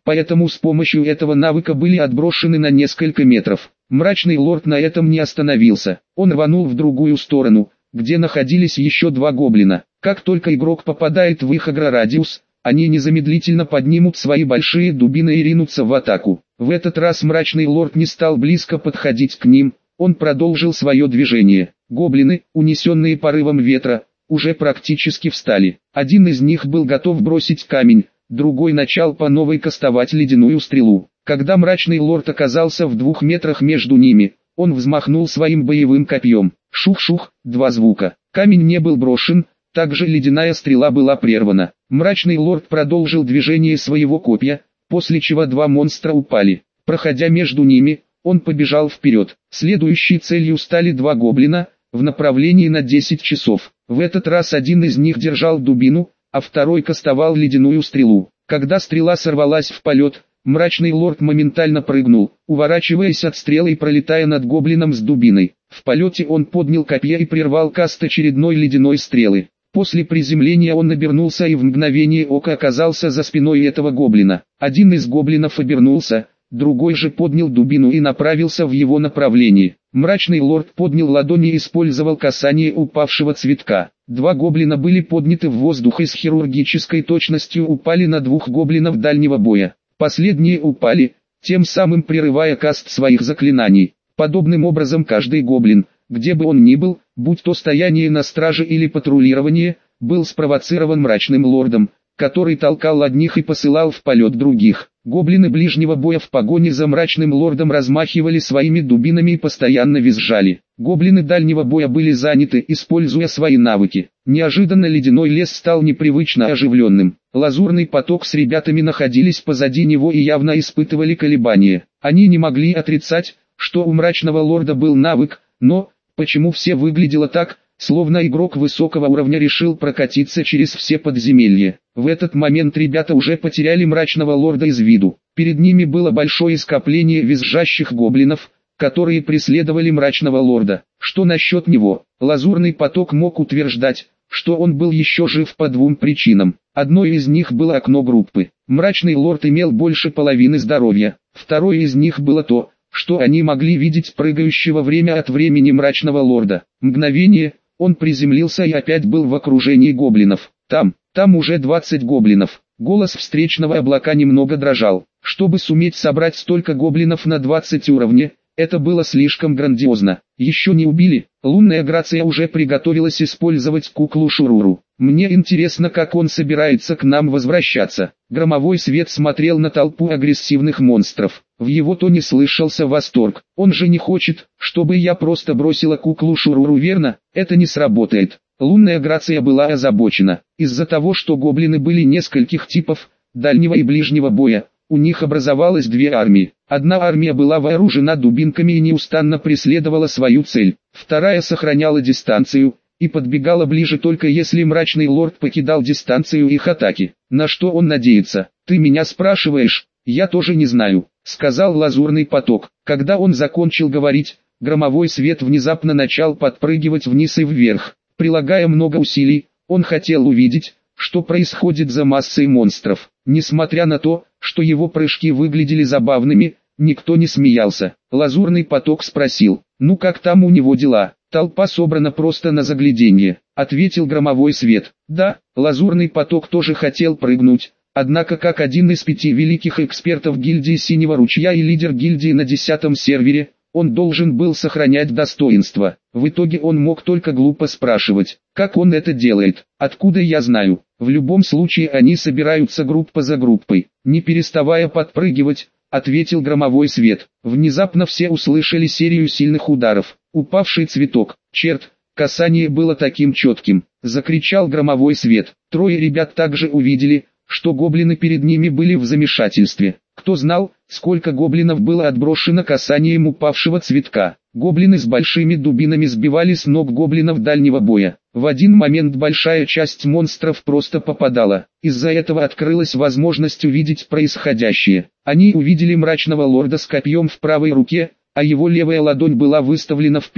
поэтому с помощью этого навыка были отброшены на несколько метров. Мрачный лорд на этом не остановился. Он рванул в другую сторону, где находились еще два гоблина. Как только игрок попадает в их агрорадиус, они незамедлительно поднимут свои большие дубины и ринутся в атаку. В этот раз мрачный лорд не стал близко подходить к ним, он продолжил свое движение. Гоблины, унесенные порывом ветра, уже практически встали. Один из них был готов бросить камень, другой начал по новой кастовать ледяную стрелу. Когда мрачный лорд оказался в двух метрах между ними, он взмахнул своим боевым копьем. Шух-шух, два звука. Камень не был брошен, также ледяная стрела была прервана. Мрачный лорд продолжил движение своего копья, после чего два монстра упали. Проходя между ними, он побежал вперед. Следующей целью стали два гоблина, в направлении на десять часов. В этот раз один из них держал дубину, а второй кастовал ледяную стрелу. Когда стрела сорвалась в полет, мрачный лорд моментально прыгнул, уворачиваясь от стрелы и пролетая над гоблином с дубиной. В полете он поднял копье и прервал каст очередной ледяной стрелы. После приземления он обернулся и в мгновение ока оказался за спиной этого гоблина. Один из гоблинов обернулся, другой же поднял дубину и направился в его направлении. Мрачный лорд поднял ладони и использовал касание упавшего цветка. Два гоблина были подняты в воздух и с хирургической точностью упали на двух гоблинов дальнего боя. Последние упали, тем самым прерывая каст своих заклинаний. Подобным образом каждый гоблин, где бы он ни был, будь то стояние на страже или патрулирование, был спровоцирован мрачным лордом, который толкал одних и посылал в полет других. Гоблины ближнего боя в погоне за мрачным лордом размахивали своими дубинами и постоянно визжали. Гоблины дальнего боя были заняты, используя свои навыки. Неожиданно ледяной лес стал непривычно оживленным. Лазурный поток с ребятами находились позади него и явно испытывали колебания. Они не могли отрицать, что у мрачного лорда был навык, но, почему все выглядело так, словно игрок высокого уровня решил прокатиться через все подземелья. В этот момент ребята уже потеряли мрачного лорда из виду. Перед ними было большое скопление визжащих гоблинов, которые преследовали мрачного лорда. Что насчет него? Лазурный поток мог утверждать, что он был еще жив по двум причинам. Одной из них было окно группы. Мрачный лорд имел больше половины здоровья. Второй из них было то, что они могли видеть прыгающего время от времени мрачного лорда. Мгновение, он приземлился и опять был в окружении гоблинов. Там, там уже двадцать гоблинов. Голос встречного облака немного дрожал. Чтобы суметь собрать столько гоблинов на двадцать уровне, это было слишком грандиозно. Еще не убили, лунная Грация уже приготовилась использовать куклу Шуруру. Мне интересно, как он собирается к нам возвращаться. Громовой свет смотрел на толпу агрессивных монстров. В его тоне слышался восторг. Он же не хочет, чтобы я просто бросила куклу Шуруру, верно? Это не сработает. Лунная Грация была озабочена. Из-за того, что гоблины были нескольких типов, дальнего и ближнего боя, у них образовалось две армии. Одна армия была вооружена дубинками и неустанно преследовала свою цель. Вторая сохраняла дистанцию и подбегала ближе только если мрачный лорд покидал дистанцию их атаки. На что он надеется? Ты меня спрашиваешь? Я тоже не знаю, сказал лазурный поток. Когда он закончил говорить, громовой свет внезапно начал подпрыгивать вниз и вверх. Прилагая много усилий, он хотел увидеть, что происходит за массой монстров. Несмотря на то, что его прыжки выглядели забавными, никто не смеялся. Лазурный поток спросил: «Ну как там у него дела?» «Толпа собрана просто на загляденье», — ответил громовой свет. Да, лазурный поток тоже хотел прыгнуть, однако как один из пяти великих экспертов гильдии Синего Ручья и лидер гильдии на десятом сервере, он должен был сохранять достоинство. В итоге он мог только глупо спрашивать, как он это делает. Откуда я знаю? В любом случае они собираются группа за группой. Не переставая подпрыгивать, ответил громовой свет. Внезапно все услышали серию сильных ударов. Упавший цветок. Черт, касание было таким четким. Закричал громовой свет. Трое ребят также увидели, что гоблины перед ними были в замешательстве. Кто знал, сколько гоблинов было отброшено касанием упавшего цветка? Гоблины с большими дубинами сбивали с ног гоблинов дальнего боя. В один момент большая часть монстров просто попадала. Из-за этого открылась возможность увидеть происходящее. Они увидели мрачного лорда с копьем в правой руке, а его левая ладонь была выставлена вперед.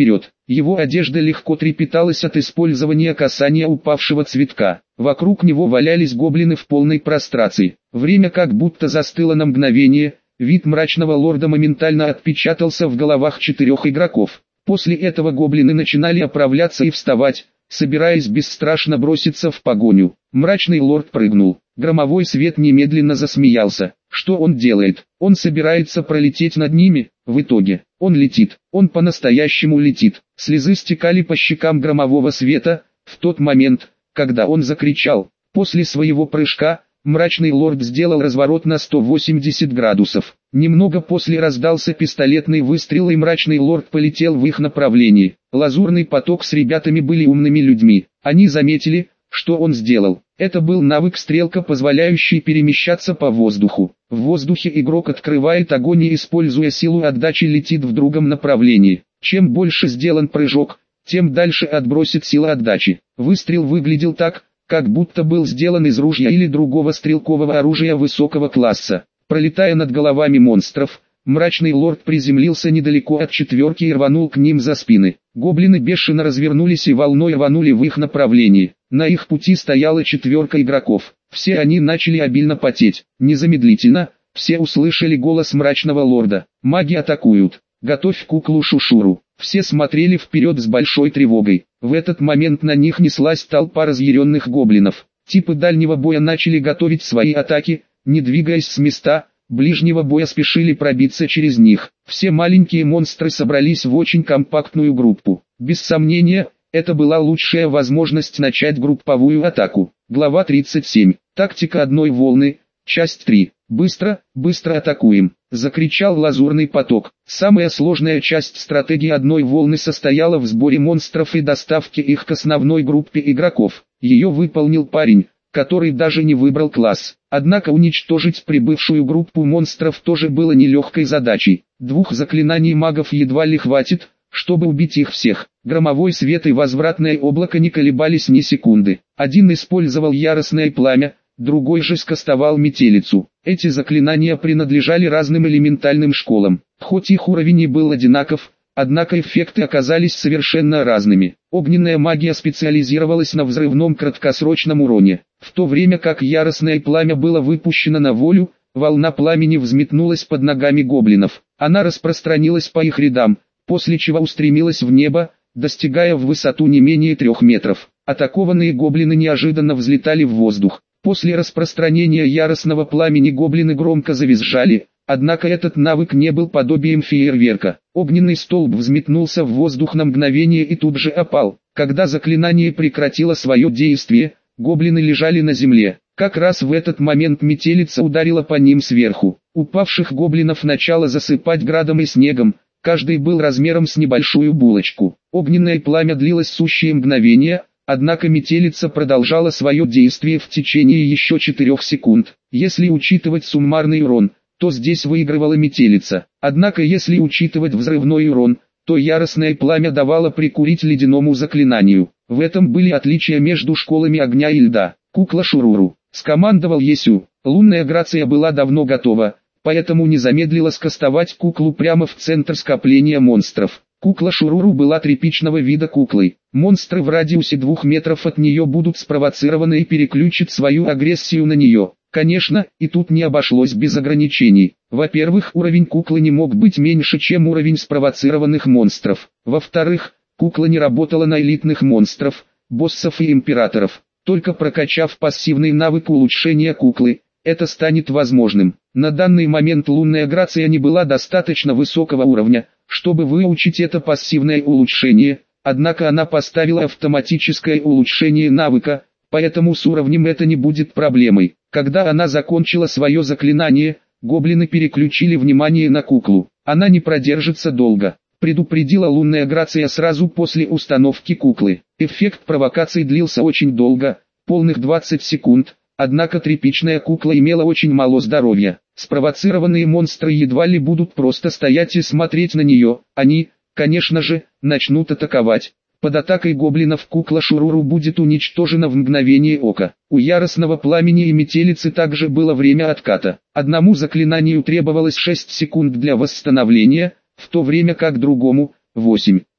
Его одежда легко трепеталась от использования касания упавшего цветка. Вокруг него валялись гоблины в полной прострации. Время как будто застыло на мгновение, вид мрачного лорда моментально отпечатался в головах четырех игроков. После этого гоблины начинали оправляться и вставать, собираясь бесстрашно броситься в погоню. Мрачный лорд прыгнул. Громовой свет немедленно засмеялся. Что он делает? Он собирается пролететь над ними. В итоге, он летит. Он по-настоящему летит. Слезы стекали по щекам громового света, в тот момент, когда он закричал. После своего прыжка, мрачный лорд сделал разворот на сто восемьдесят градусов. Немного после раздался пистолетный выстрел, и мрачный лорд полетел в их направлении. Лазурный поток с ребятами были умными людьми. Они заметили, что он сделал. Это был навык стрелка, позволяющий перемещаться по воздуху. В воздухе игрок открывает огонь и, используя силу отдачи, летит в другом направлении. Чем больше сделан прыжок, тем дальше отбросит сила отдачи. Выстрел выглядел так, как будто был сделан из ружья или другого стрелкового оружия высокого класса. Пролетая над головами монстров, мрачный лорд приземлился недалеко от четверки и рванул к ним за спины. Гоблины бешено развернулись и волной рванули в их направлении. На их пути стояла четверка игроков. Все они начали обильно потеть. Незамедлительно, все услышали голос мрачного лорда. «Маги атакуют! Готовь куклу Шушуру!» Все смотрели вперед с большой тревогой. В этот момент на них неслась толпа разъяренных гоблинов. Типы дальнего боя начали готовить свои атаки, не двигаясь с места. Ближнего боя спешили пробиться через них. Все маленькие монстры собрались в очень компактную группу. Без сомнения, это была лучшая возможность начать групповую атаку. Глава тридцать семь. Тактика одной волны. Часть три. «Быстро, быстро атакуем!» — закричал Лазурный поток. Самая сложная часть стратегии одной волны состояла в сборе монстров и доставке их к основной группе игроков. Ее выполнил парень, который даже не выбрал класс. Однако уничтожить прибывшую группу монстров тоже было нелегкой задачей. Двух заклинаний магов едва ли хватит, чтобы убить их всех. Громовой свет и возвратное облако не колебались ни секунды. Один использовал яростное пламя, другой же скастовал метелицу. Эти заклинания принадлежали разным элементальным школам. Хоть их уровень и был одинаков, однако эффекты оказались совершенно разными. Огненная магия специализировалась на взрывном краткосрочном уроне. В то время как яростное пламя было выпущено на волю, волна пламени взметнулась под ногами гоблинов. Она распространилась по их рядам, после чего устремилась в небо, достигая в высоту не менее трех метров. Атакованные гоблины неожиданно взлетали в воздух. После распространения яростного пламени гоблины громко завизжали, однако этот навык не был подобием фейерверка. Огненный столб взметнулся в воздух на мгновение и тут же опал. Когда заклинание прекратило свое действие, гоблины лежали на земле. Как раз в этот момент метелица ударила по ним сверху. Упавших гоблинов начало засыпать градом и снегом, каждый был размером с небольшую булочку. Огненное пламя длилось сущие мгновения, однако метелица продолжала свое действие в течение еще четырёх секунд. Если учитывать суммарный урон, то здесь выигрывала метелица. Однако если учитывать взрывной урон, то яростное пламя давало прикурить ледяному заклинанию. В этом были отличия между школами огня и льда. «Кукла Шуруру», — скомандовал Есю. Лунная Грация была давно готова, поэтому не замедлила скастовать куклу прямо в центр скопления монстров. Кукла Шуруру была тряпичного вида куклой. Монстры в радиусе двух метров от нее будут спровоцированы и переключат свою агрессию на нее. Конечно, и тут не обошлось без ограничений. Во-первых, уровень куклы не мог быть меньше, чем уровень спровоцированных монстров. Во-вторых, кукла не работала на элитных монстров, боссов и императоров. Только прокачав пассивный навык улучшения куклы, это станет возможным. На данный момент лунная Грация не была достаточно высокого уровня, чтобы выучить это пассивное улучшение, однако она поставила автоматическое улучшение навыка, поэтому с уровнем это не будет проблемой. Когда она закончила свое заклинание, гоблины переключили внимание на куклу. Она не продержится долго, предупредила лунная Грация сразу после установки куклы. Эффект провокации длился очень долго, полных двадцать секунд, однако тряпичная кукла имела очень мало здоровья. Спровоцированные монстры едва ли будут просто стоять и смотреть на нее, они, конечно же, начнут атаковать. Под атакой гоблинов кукла Шуруру будет уничтожена в мгновение ока. У яростного пламени и метелицы также было время отката. Одному заклинанию требовалось шесть секунд для восстановления, в то время как другому – восемь.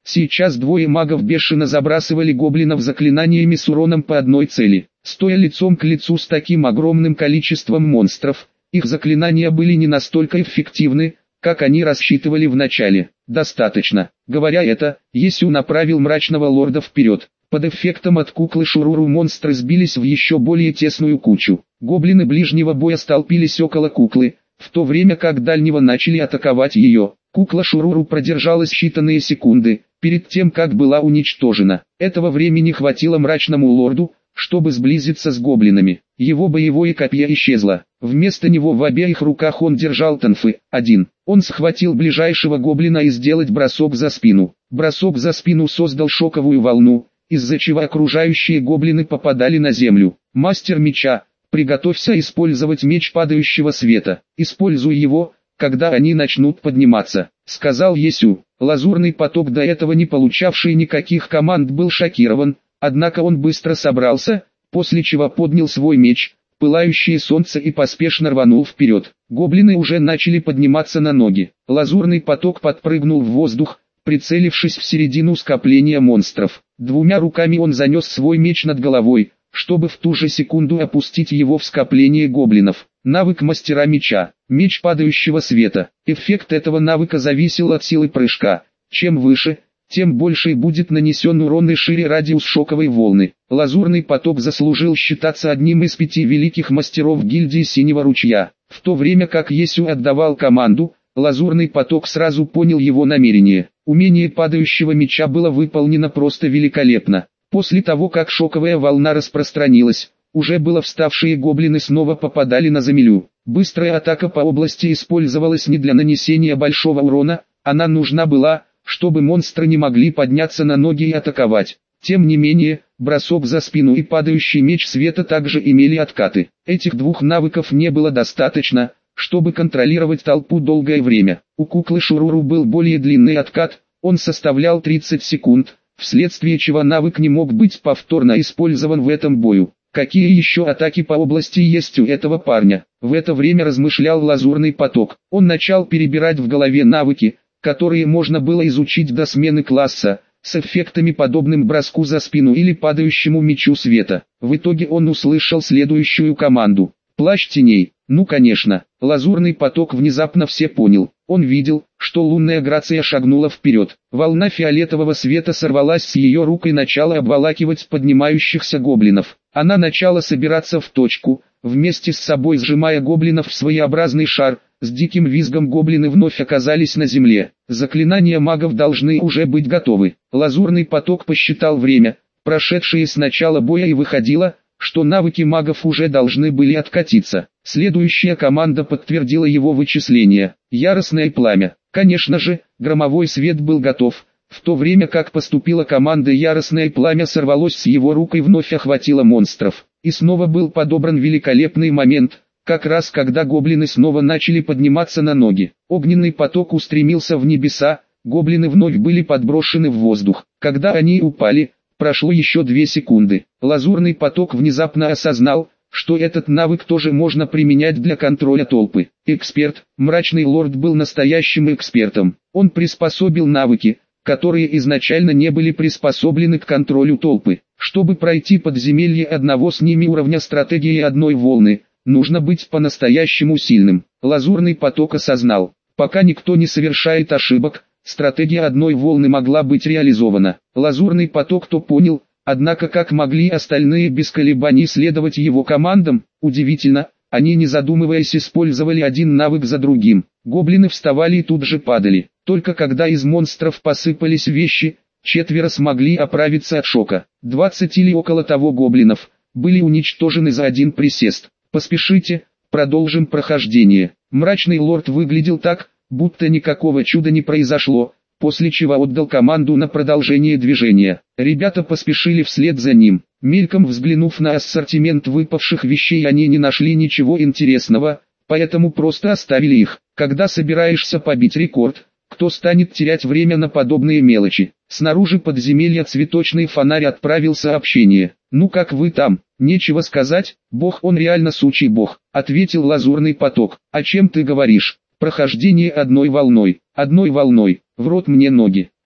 Сейчас двое магов бешено забрасывали гоблинов заклинаниями с уроном по одной цели. Стоя лицом к лицу с таким огромным количеством монстров, их заклинания были не настолько эффективны, как они рассчитывали вначале. Достаточно. Говоря это, Есю направил мрачного лорда вперед. Под эффектом от куклы Шуруру монстры сбились в еще более тесную кучу. Гоблины ближнего боя столпились около куклы, в то время как дальнего начали атаковать ее. Кукла Шуруру продержалась считанные секунды, перед тем как была уничтожена. Этого времени хватило мрачному лорду, чтобы сблизиться с гоблинами. Его боевое копье исчезло. Вместо него в обеих руках он держал танфы. Один. Он схватил ближайшего гоблина и сделал бросок за спину. Бросок за спину создал шоковую волну, из-за чего окружающие гоблины попадали на землю. Мастер меча, приготовься использовать меч падающего света. Используй его, когда они начнут подниматься, сказал Есю. Лазурный поток, до этого не получавший никаких команд, был шокирован, однако он быстро собрался, после чего поднял свой меч, пылающее солнце, и поспешно рванул вперед. Гоблины уже начали подниматься на ноги. Лазурный поток подпрыгнул в воздух, прицелившись в середину скопления монстров. Двумя руками он занес свой меч над головой, чтобы в ту же секунду опустить его в скопление гоблинов. Навык мастера меча. Меч падающего света. Эффект этого навыка зависел от силы прыжка. Чем выше, тем больше будет нанесен урон и шире радиус шоковой волны. Лазурный поток заслужил считаться одним из пяти великих мастеров гильдии Синего Ручья. В то время как Есю отдавал команду, Лазурный поток сразу понял его намерение. Умение падающего меча было выполнено просто великолепно. После того, как шоковая волна распространилась, уже было вставшие гоблины снова попадали на землю. Быстрая атака по области использовалась не для нанесения большого урона, она нужна была, чтобы монстры не могли подняться на ноги и атаковать. Тем не менее, бросок за спину и падающий меч света также имели откаты. Этих двух навыков не было достаточно, чтобы контролировать толпу долгое время. У куклы Шуруру был более длинный откат, он составлял тридцать секунд, вследствие чего навык не мог быть повторно использован в этом бою. Какие еще атаки по области есть у этого парня? В это время размышлял Лазурный поток. Он начал перебирать в голове навыки, которые можно было изучить до смены класса, с эффектами подобным броску за спину или падающему мечу света. В итоге он услышал следующую команду. Плащ теней. Ну конечно, Лазурный поток внезапно все понял. Он видел, что лунная Грация шагнула вперед. Волна фиолетового света сорвалась с ее рук и начала обволакивать поднимающихся гоблинов. Она начала собираться в точку, вместе с собой сжимая гоблинов в своеобразный шар. С диким визгом гоблины вновь оказались на земле. Заклинания магов должны уже быть готовы. Лазурный поток посчитал время, прошедшее с начала боя, и выходило, что навыки магов уже должны были откатиться. Следующая команда подтвердила его вычисления. Яростное пламя. Конечно же, громовой свет был готов. В то время как поступила команда, яростное пламя сорвалось с его рук и вновь охватило монстров. И снова был подобран великолепный момент, как раз когда гоблины снова начали подниматься на ноги. Огненный поток устремился в небеса, гоблины вновь были подброшены в воздух. Когда они упали, прошло еще две секунды. Лазурный поток внезапно осознал, что этот навык тоже можно применять для контроля толпы. Эксперт, мрачный лорд был настоящим экспертом. Он приспособил навыки, которые изначально не были приспособлены к контролю толпы. Чтобы пройти подземелье одного с ними уровня стратегии одной волны, нужно быть по-настоящему сильным. Лазурный поток осознал, пока никто не совершает ошибок, стратегия одной волны могла быть реализована. Лазурный поток то понял, однако как могли остальные без колебаний следовать его командам? Удивительно, они не задумываясь использовали один навык за другим. Гоблины вставали и тут же падали. Только когда из монстров посыпались вещи, четверо смогли оправиться от шока. двадцать или около того гоблинов были уничтожены за один присест. Поспешите, продолжим прохождение. Мрачный лорд выглядел так, будто никакого чуда не произошло, после чего отдал команду на продолжение движения. Ребята поспешили вслед за ним. Мельком взглянув на ассортимент выпавших вещей, они не нашли ничего интересного, поэтому просто оставили их. Когда собираешься побить рекорд, кто станет терять время на подобные мелочи? Снаружи подземелья цветочный фонарь отправил сообщение. «Ну как вы там?» «Нечего сказать, бог, он реально сучий бог», — ответил Лазурный поток. «О чем ты говоришь?» «Прохождение одной волной, одной волной, в рот мне ноги».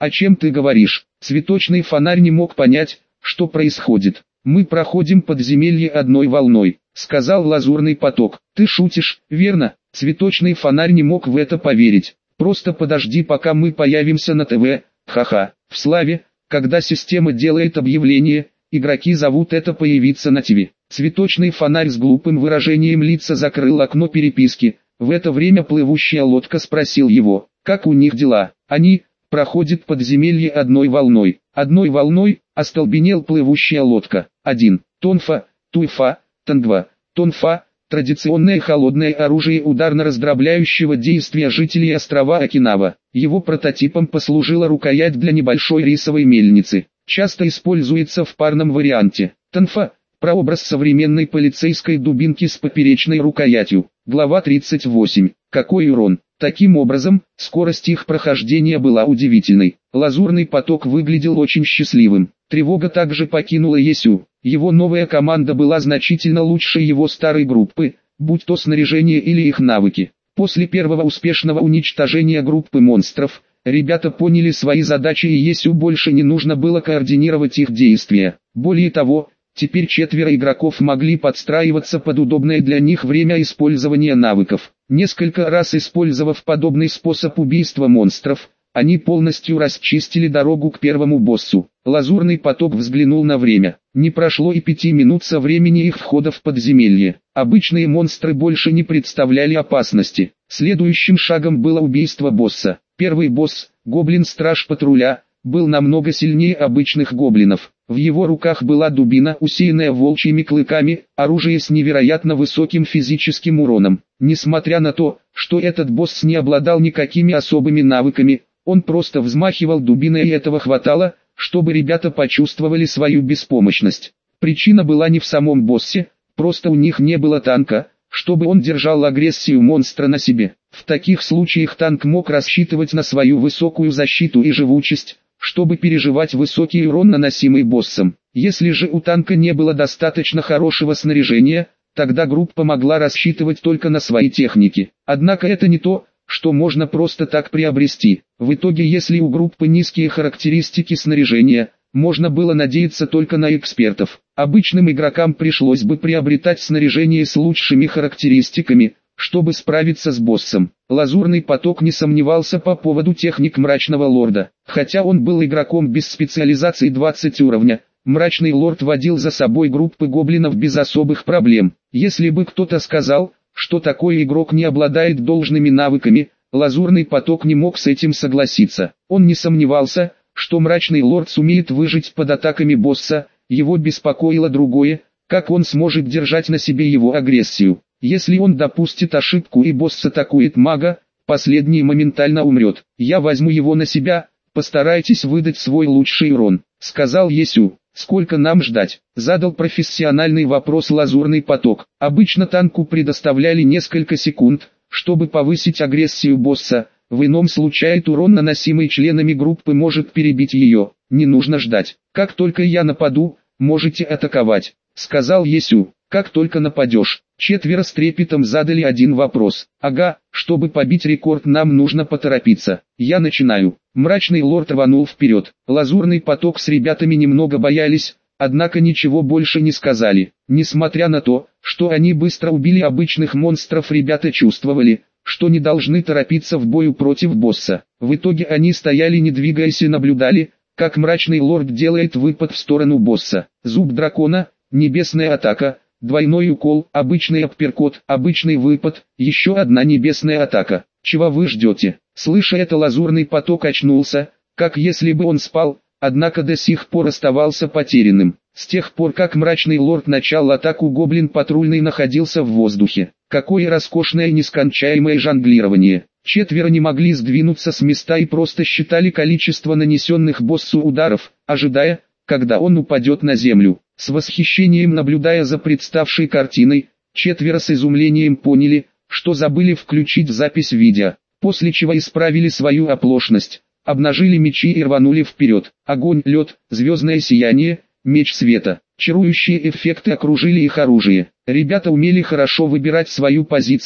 «О чем ты говоришь?» Цветочный фонарь не мог понять, что происходит. «Мы проходим подземелье одной волной», — сказал Лазурный поток. «Ты шутишь, верно?» Цветочный фонарь не мог в это поверить. «Просто подожди, пока мы появимся на ТВ, ха-ха». В Славе, когда система делает объявление, игроки зовут это появиться на ТВ. Цветочный фонарь с глупым выражением лица закрыл окно переписки. В это время плывущая лодка спросил его, как у них дела. Они проходят подземелье одной волной. Одной волной, остолбенел плывущая лодка. один. Тонфа, туйфа, тангва, тонфа. Традиционное холодное оружие ударно-раздробляющего действия жителей острова Окинава. Его прототипом послужила рукоять для небольшой рисовой мельницы. Часто используется в парном варианте. Танфа – прообраз современной полицейской дубинки с поперечной рукоятью. Глава тридцать восемь. Какой урон? Таким образом, скорость их прохождения была удивительной. Лазурный поток выглядел очень счастливым. Тревога также покинула Есю. Его новая команда была значительно лучше его старой группы, будь то снаряжение или их навыки. После первого успешного уничтожения группы монстров, ребята поняли свои задачи и Есю больше не нужно было координировать их действия. Более того, теперь четверо игроков могли подстраиваться под удобное для них время использования навыков. Несколько раз использовав подобный способ убийства монстров, они полностью расчистили дорогу к первому боссу. Лазурный поток взглянул на время. Не прошло и пяти минут со времени их входа в подземелье. Обычные монстры больше не представляли опасности. Следующим шагом было убийство босса. Первый босс, гоблин-страж патруля, был намного сильнее обычных гоблинов. В его руках была дубина, усеянная волчьими клыками, оружие с невероятно высоким физическим уроном. Несмотря на то, что этот босс не обладал никакими особыми навыками, он просто взмахивал дубиной, и этого хватало, чтобы ребята почувствовали свою беспомощность. Причина была не в самом боссе, просто у них не было танка, чтобы он держал агрессию монстра на себе. В таких случаях танк мог рассчитывать на свою высокую защиту и живучесть, чтобы переживать высокий урон, наносимый боссом. Если же у танка не было достаточно хорошего снаряжения, тогда группа могла рассчитывать только на свои техники. Однако это не то, что можно просто так приобрести. В итоге, если у группы низкие характеристики снаряжения, можно было надеяться только на экспертов. Обычным игрокам пришлось бы приобретать снаряжение с лучшими характеристиками, чтобы справиться с боссом. Лазурный поток не сомневался по поводу техник Мрачного Лорда. Хотя он был игроком без специализации двадцать уровня, Мрачный Лорд водил за собой группы гоблинов без особых проблем. Если бы кто-то сказал, что такой игрок не обладает должными навыками, Лазурный поток не мог с этим согласиться. Он не сомневался, что Мрачный Лорд сумеет выжить под атаками босса, его беспокоило другое, как он сможет держать на себе его агрессию. Если он допустит ошибку и босс атакует мага, последний моментально умрет. «Я возьму его на себя, постарайтесь выдать свой лучший урон», — сказал Есю. «Сколько нам ждать?» — задал профессиональный вопрос Лазурный поток. Обычно танку предоставляли несколько секунд, чтобы повысить агрессию босса, в ином случае урон, наносимый членами группы, может перебить ее. Не нужно ждать. «Как только я нападу, можете атаковать», — сказал Есю. «Как только нападешь». Четверо с трепетом задали один вопрос. «Ага, чтобы побить рекорд, нам нужно поторопиться. Я начинаю». Мрачный Лорд рванул вперед. Лазурный поток с ребятами немного боялись, однако ничего больше не сказали. Несмотря на то, что они быстро убили обычных монстров, ребята чувствовали, что не должны торопиться в бою против босса. В итоге они стояли, не двигаясь, и наблюдали, как Мрачный Лорд делает выпад в сторону босса. Зуб дракона, небесная атака, двойной укол, обычный апперкот, обычный выпад, еще одна небесная атака. Чего вы ждете? Слыша это, Лазурный поток очнулся, как если бы он спал, однако до сих пор оставался потерянным. С тех пор, как Мрачный Лорд начал атаку, гоблин патрульный находился в воздухе. Какое роскошное и нескончаемое жонглирование. Четверо не могли сдвинуться с места и просто считали количество нанесенных боссу ударов, ожидая, когда он упадет на землю. С восхищением наблюдая за представшей картиной, четверо с изумлением поняли, что забыли включить запись видео, после чего исправили свою оплошность, обнажили мечи и рванули вперед. Огонь, лед, звездное сияние, меч света. Чарующие эффекты окружили их оружие. Ребята умели хорошо выбирать свою позицию,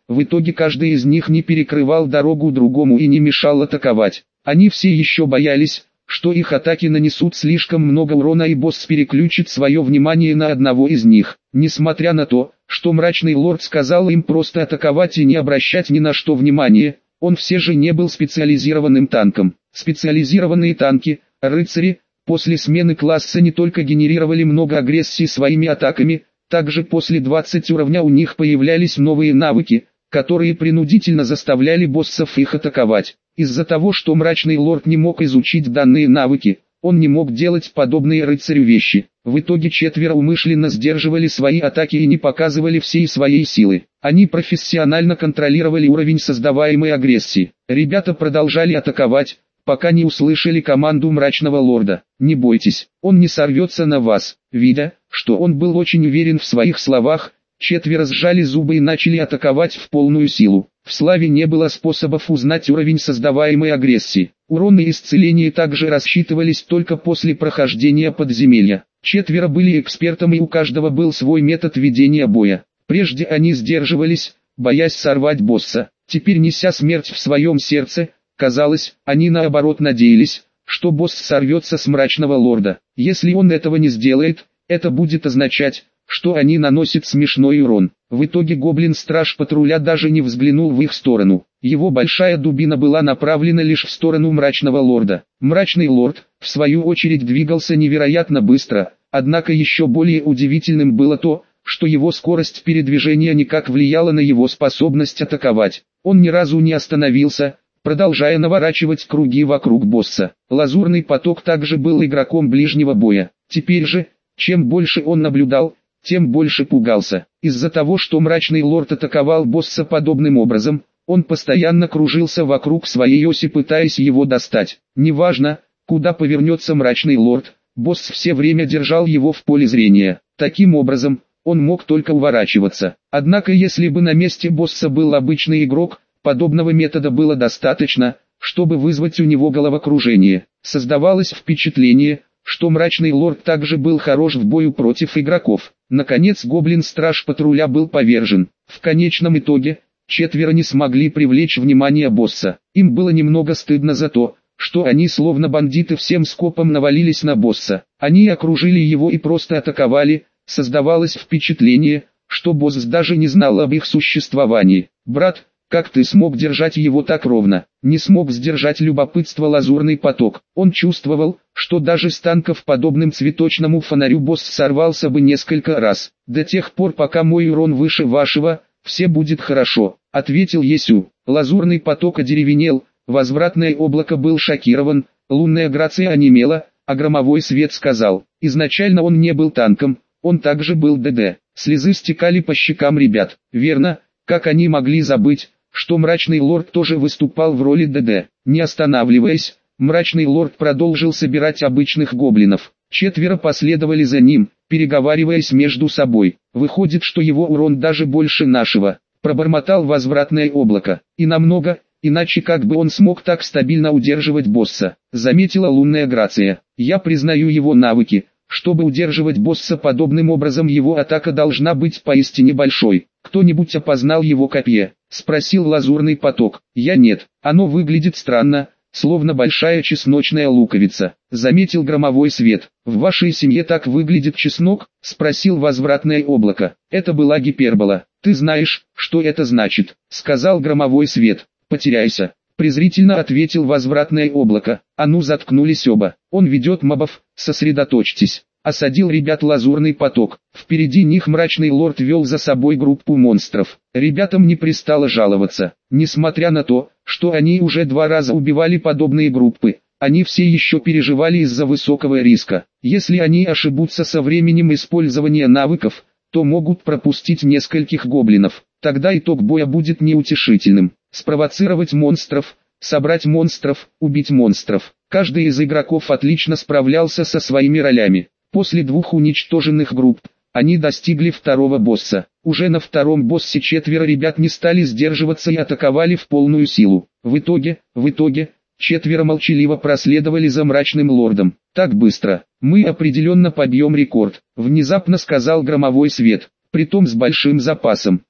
В итоге каждый из них не перекрывал дорогу другому и не мешал атаковать. Они все еще боялись, что их атаки нанесут слишком много урона и босс переключит свое внимание на одного из них. Несмотря на то, что Мрачный Лорд сказал им просто атаковать и не обращать ни на что внимания, он все же не был специализированным танком. Специализированные танки, рыцари, после смены класса не только генерировали много агрессии своими атаками, также после двадцати уровня у них появлялись новые навыки, которые принудительно заставляли боссов их атаковать. Из-за того, что Мрачный Лорд не мог изучить данные навыки, он не мог делать подобные рыцарю вещи. В итоге четверо умышленно сдерживали свои атаки и не показывали всей своей силы. Они профессионально контролировали уровень создаваемой агрессии. Ребята продолжали атаковать, пока не услышали команду Мрачного Лорда. «Не бойтесь, он не сорвется на вас». Видя, что он был очень уверен в своих словах, четверо сжали зубы и начали атаковать в полную силу. В Славе не было способов узнать уровень создаваемой агрессии. Урон и исцеление также рассчитывались только после прохождения подземелья. Четверо были экспертами и у каждого был свой метод ведения боя. Прежде они сдерживались, боясь сорвать босса. Теперь, неся смерть в своем сердце, казалось, они наоборот надеялись, что босс сорвется с Мрачного Лорда. Если он этого не сделает, это будет означать, что они наносят смешной урон. В итоге гоблин-страж патруля даже не взглянул в их сторону. Его большая дубина была направлена лишь в сторону Мрачного Лорда. Мрачный Лорд, в свою очередь, двигался невероятно быстро, однако еще более удивительным было то, что его скорость передвижения никак влияла на его способность атаковать. Он ни разу не остановился, продолжая наворачивать круги вокруг босса. Лазурный поток также был игроком ближнего боя. Теперь же, чем больше он наблюдал, тем больше пугался. Из-за того, что Мрачный Лорд атаковал босса подобным образом, он постоянно кружился вокруг своей оси, пытаясь его достать. Неважно, куда повернется Мрачный Лорд, босс все время держал его в поле зрения. Таким образом, он мог только уворачиваться. Однако если бы на месте босса был обычный игрок, подобного метода было достаточно, чтобы вызвать у него головокружение. Создавалось впечатление, что Мрачный Лорд также был хорош в бою против игроков. Наконец гоблин-страж патруля был повержен. В конечном итоге, четверо не смогли привлечь внимание босса. Им было немного стыдно за то, что они словно бандиты всем скопом навалились на босса. Они окружили его и просто атаковали. Создавалось впечатление, что босс даже не знал об их существовании. «Брат, как ты смог держать его так ровно?» Не смог сдержать любопытство Лазурный поток. Он чувствовал, что даже с танков подобным цветочному фонарю босс сорвался бы несколько раз. «До тех пор, пока мой урон выше вашего, все будет хорошо», — ответил Есю. Лазурный поток одеревенел, возвратное облако был шокирован, лунная грация онемела, а громовой свет сказал: изначально он не был танком, он также был ДД. Слезы стекали по щекам ребят. Верно, как они могли забыть, что Мрачный Лорд тоже выступал в роли ДД. Не останавливаясь, Мрачный Лорд продолжил собирать обычных гоблинов. Четверо последовали за ним, переговариваясь между собой. «Выходит, что его урон даже больше нашего», — пробормотал возвратное облако. «И намного, иначе как бы он смог так стабильно удерживать босса», — заметила лунная грация. «Я признаю его навыки. Чтобы удерживать босса подобным образом, его атака должна быть поистине большой. Кто-нибудь опознал его копье?» — спросил Лазурный поток. «Я нет. Оно выглядит странно, словно большая чесночная луковица», — заметил громовой свет. «В вашей семье так выглядит чеснок?» — спросил возвратное облако. «Это была гипербола. Ты знаешь, что это значит?» — сказал громовой свет. «Потеряйся», — презрительно ответил возвратное облако. «А ну, заткнулись оба. Он ведет мобов, сосредоточьтесь», — осадил ребят Лазурный поток. Впереди них Мрачный Лорд вел за собой группу монстров. Ребятам не пристало жаловаться. Несмотря на то, что они уже два раза убивали подобные группы, они все еще переживали из-за высокого риска. Если они ошибутся со временем использования навыков, то могут пропустить нескольких гоблинов. Тогда итог боя будет неутешительным. Спровоцировать монстров, собрать монстров, убить монстров. Каждый из игроков отлично справлялся со своими ролями. После двух уничтоженных групп, они достигли второго босса. Уже на втором боссе четверо ребят не стали сдерживаться и атаковали в полную силу. В итоге, в итоге, четверо молчаливо проследовали за Мрачным Лордом. «Так быстро, мы определенно побьем рекорд», — внезапно сказал громовой свет. Притом с большим запасом.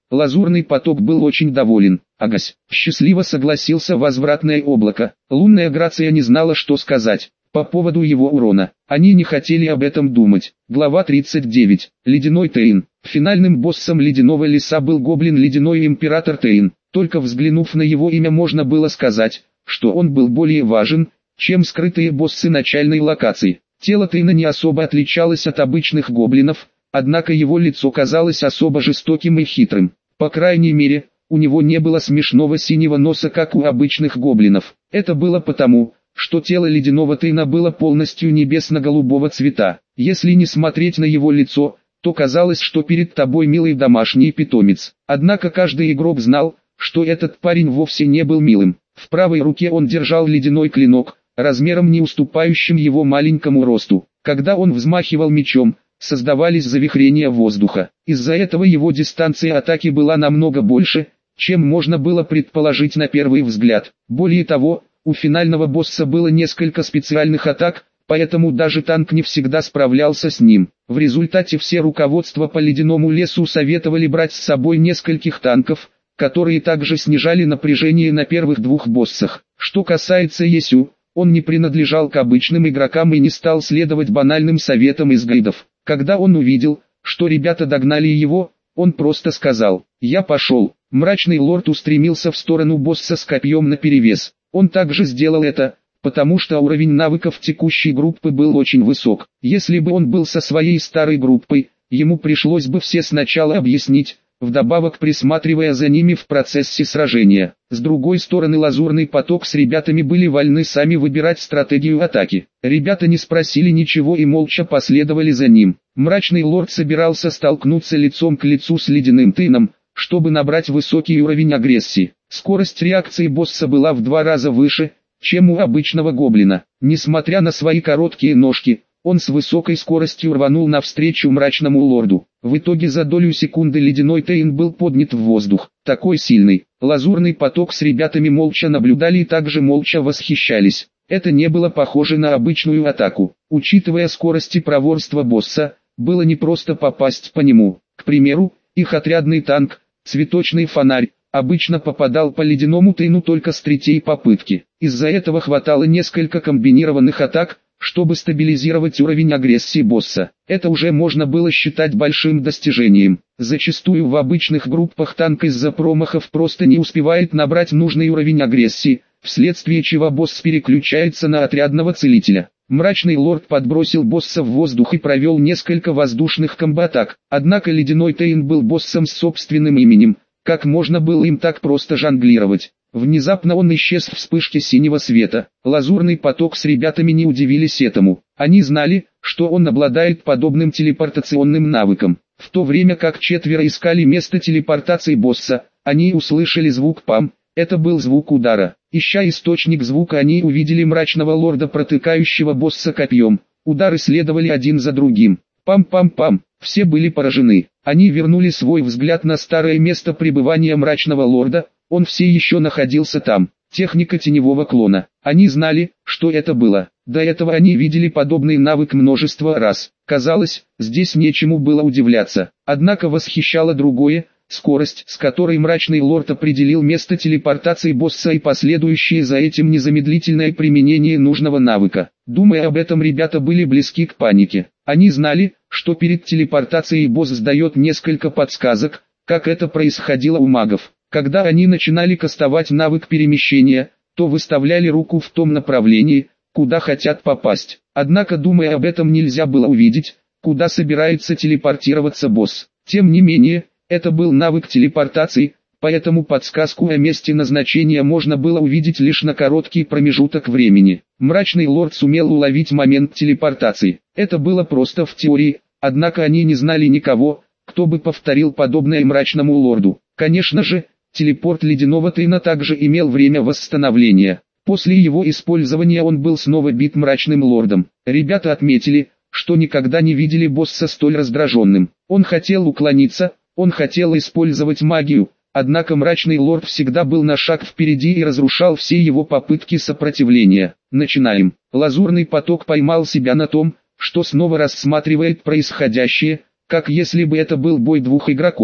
Лазурный поток был очень доволен. Агась, счастливо согласился возвратное облако. Лунная Грация не знала, что сказать по поводу его урона. Они не хотели об этом думать. Глава тридцать девять. Ледяной Тейн. Финальным боссом Ледяного леса был гоблин Ледяной Император Тейн. Только взглянув на его имя, можно было сказать, что он был более важен, чем скрытые боссы начальной локации. Тело Тейна не особо отличалось от обычных гоблинов, однако его лицо казалось особо жестоким и хитрым. По крайней мере, у него не было смешного синего носа, как у обычных гоблинов. Это было потому, что тело Ледяного Тейна было полностью небесно-голубого цвета. Если не смотреть на его лицо, то казалось, что перед тобой милый домашний питомец. Однако каждый игрок знал, что этот парень вовсе не был милым. В правой руке он держал ледяной клинок, размером не уступающим его маленькому росту. Когда он взмахивал мечом, создавались завихрения воздуха. Из-за этого его дистанция атаки была намного больше, чем можно было предположить на первый взгляд. Более того, у финального босса было несколько специальных атак, поэтому даже танк не всегда справлялся с ним. В результате все руководства по Ледяному лесу советовали брать с собой нескольких танков, которые также снижали напряжение на первых двух боссах. Что касается Есю, он не принадлежал к обычным игрокам и не стал следовать банальным советам из гайдов. Когда он увидел, что ребята догнали его, он просто сказал: «Я пошел». Мрачный лорд устремился в сторону босса с копьем наперевес. Он также сделал это, потому что уровень навыков текущей группы был очень высок. Если бы он был со своей старой группой, ему пришлось бы все сначала объяснить, вдобавок присматривая за ними в процессе сражения. С другой стороны, Лазурный поток с ребятами были вольны сами выбирать стратегию атаки. Ребята не спросили ничего и молча последовали за ним. Мрачный лорд собирался столкнуться лицом к лицу с Ледяным Тейном, чтобы набрать высокий уровень агрессии. Скорость реакции босса была в два раза выше, чем у обычного гоблина. Несмотря на свои короткие ножки, он с высокой скоростью рванул навстречу мрачному лорду. В итоге за долю секунды Ледяной Тейн был поднят в воздух. Такой сильный. Лазурный поток с ребятами молча наблюдали и также молча восхищались. Это не было похоже на обычную атаку. Учитывая скорость и проворство босса, было не просто попасть по нему. К примеру, их отрядный танк, цветочный фонарь, обычно попадал по Ледяному Тейну только с третьей попытки. Из-за этого хватало несколько комбинированных атак, чтобы стабилизировать уровень агрессии босса. Это уже можно было считать большим достижением. Зачастую в обычных группах танк из-за промахов просто не успевает набрать нужный уровень агрессии, вследствие чего босс переключается на отрядного целителя. Мрачный лорд подбросил босса в воздух и провел несколько воздушных комбо-атак. Однако Ледяной Тейн был боссом с собственным именем. Как можно было им так просто жонглировать? Внезапно он исчез в вспышке синего света. Лазурный поток с ребятами не удивились этому. Они знали, что он обладает подобным телепортационным навыком. В то время как четверо искали место телепортации босса, они услышали звук пам. Это был звук удара. Ища источник звука, они увидели мрачного лорда, протыкающего босса копьем. Удары следовали один за другим. Пам-пам-пам. Все были поражены. Они вернули свой взгляд на старое место пребывания мрачного лорда. Он все еще находился там. Техника теневого клона. Они знали, что это было. До этого они видели подобный навык множество раз. Казалось, здесь нечему было удивляться. Однако восхищало другое. Скорость, с которой мрачный лорд определил место телепортации босса и последующее за этим незамедлительное применение нужного навыка. Думая об этом, ребята были близки к панике. Они знали, что перед телепортацией босс дает несколько подсказок, как это происходило у магов. Когда они начинали кастовать навык перемещения, то выставляли руку в том направлении, куда хотят попасть. Однако, думая об этом, нельзя было увидеть, куда собирается телепортироваться босс. Тем не менее, это был навык телепортации, поэтому подсказку о месте назначения можно было увидеть лишь на короткий промежуток времени. Мрачный лорд сумел уловить момент телепортации. Это было просто в теории, однако они не знали никого, кто бы повторил подобное мрачному лорду. Конечно же, телепорт Ледяного Тейна также имел время восстановления. После его использования он был снова бит мрачным лордом. Ребята отметили, что никогда не видели босса столь раздраженным. Он хотел уклониться, он хотел использовать магию, однако мрачный лорд всегда был на шаг впереди и разрушал все его попытки сопротивления. Начинаем. Лазурный поток поймал себя на том, что снова рассматривает происходящее, как если бы это был бой двух игроков.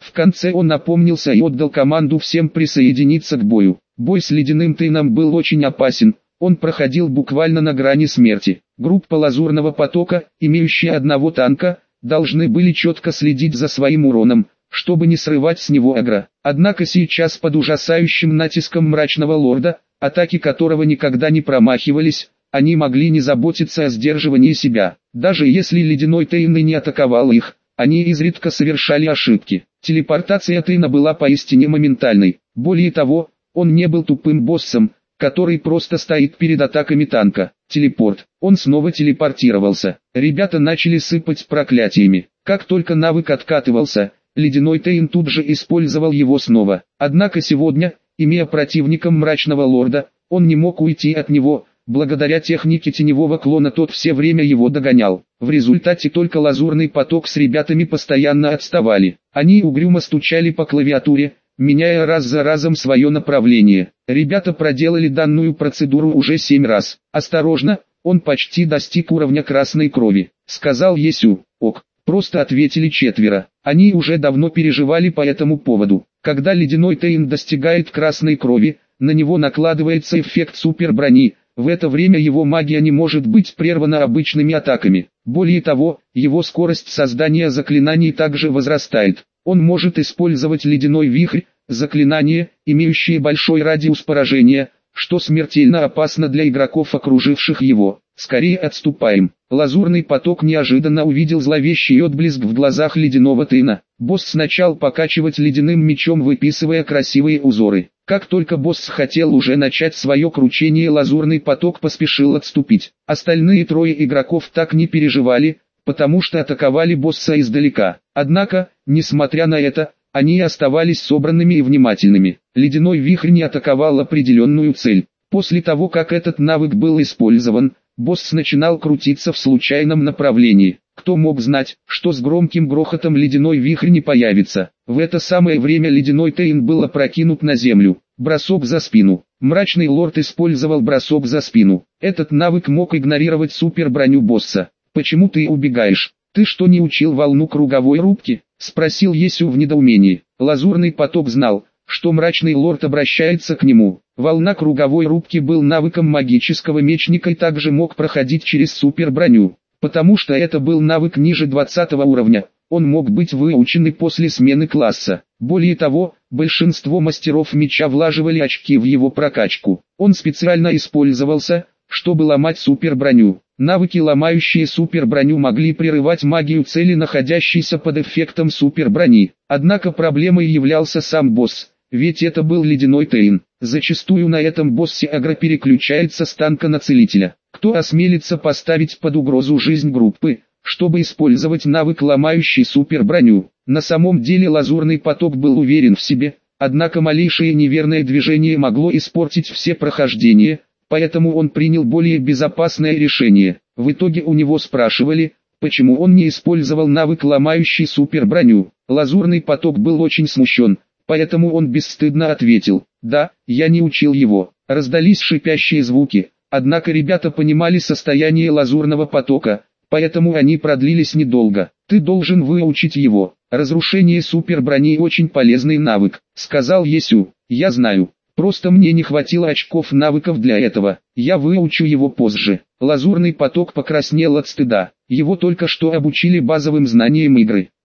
В конце он напомнился и отдал команду всем присоединиться к бою. Бой с Ледяным Тейном был очень опасен, он проходил буквально на грани смерти. Группа Лазурного Потока, имеющая одного танка, должны были четко следить за своим уроном, чтобы не срывать с него агро. Однако сейчас под ужасающим натиском Мрачного Лорда, атаки которого никогда не промахивались, они могли не заботиться о сдерживании себя. Даже если Ледяной Тейн и не атаковал их, они изредка совершали ошибки. Телепортация Тейна была поистине моментальной. Более того, он не был тупым боссом, который просто стоит перед атаками танка. Телепорт. Он снова телепортировался. Ребята начали сыпать проклятиями. Как только навык откатывался, Ледяной Тейн тут же использовал его снова. Однако сегодня, имея противником Мрачного Лорда, он не мог уйти от него. Благодаря технике теневого клона тот все время его догонял. В результате только Лазурный Поток с ребятами постоянно отставали. Они угрюмо стучали по клавиатуре, меняя раз за разом свое направление. Ребята проделали данную процедуру уже семь раз. «Осторожно, он почти достиг уровня красной крови», — сказал Есю. «Ок», — просто ответили четверо. Они уже давно переживали по этому поводу. Когда Ледяной Тейн достигает красной крови, на него накладывается эффект суперброни. В это время его магия не может быть прервана обычными атаками. Более того, его скорость создания заклинаний также возрастает. Он может использовать ледяной вихрь, заклинание, имеющее большой радиус поражения, что смертельно опасно для игроков, окруживших его. Скорее отступаем. Лазурный Поток неожиданно увидел зловещий отблеск в глазах Ледяного Тейна. Босс начал покачивать ледяным мечом, выписывая красивые узоры. Как только босс хотел уже начать свое кручение, Лазурный Поток поспешил отступить. Остальные трое игроков так не переживали, потому что атаковали босса издалека. Однако, несмотря на это, они оставались собранными и внимательными. Ледяной вихрь не атаковал определенную цель. После того, как этот навык был использован, босс начинал крутиться в случайном направлении. Кто мог знать, что с громким грохотом ледяной вихрь не появится? В это самое время Ледяной Тейн был опрокинут на землю. Бросок за спину. Мрачный Лорд использовал бросок за спину. Этот навык мог игнорировать суперброню босса. «Почему ты убегаешь? Ты что, не учил волну круговой рубки?» — спросил Есю в недоумении. Лазурный Поток знал, что Мрачный Лорд обращается к нему. Волна круговой рубки был навыком магического мечника и также мог проходить через суперброню. Потому что это был навык ниже двадцатого уровня, он мог быть выучен и после смены класса. Более того, большинство мастеров меча влаживали очки в его прокачку. Он специально использовался, чтобы ломать суперброню. Навыки, ломающие суперброню, могли прерывать магию цели, находящейся под эффектом суперброни. Однако проблемой являлся сам босс, ведь это был Ледяной Тейн. Зачастую на этом боссе агро переключается с танка на целителя. Кто осмелится поставить под угрозу жизнь группы, чтобы использовать навык, ломающий суперброню? На самом деле Лазурный Поток был уверен в себе, однако малейшее неверное движение могло испортить все прохождения, поэтому он принял более безопасное решение. В итоге у него спрашивали, почему он не использовал навык, ломающий суперброню. Лазурный Поток был очень смущен, поэтому он бесстыдно ответил: «Да, я не учил его». Раздались шипящие звуки, однако ребята понимали состояние Лазурного Потока, поэтому они продлились недолго. «Ты должен выучить его. Разрушение суперброни очень полезный навык», — сказал Есю. «Я знаю. Просто мне не хватило очков навыков для этого. Я выучу его позже». Лазурный Поток покраснел от стыда. Его только что обучили базовым знаниям игры.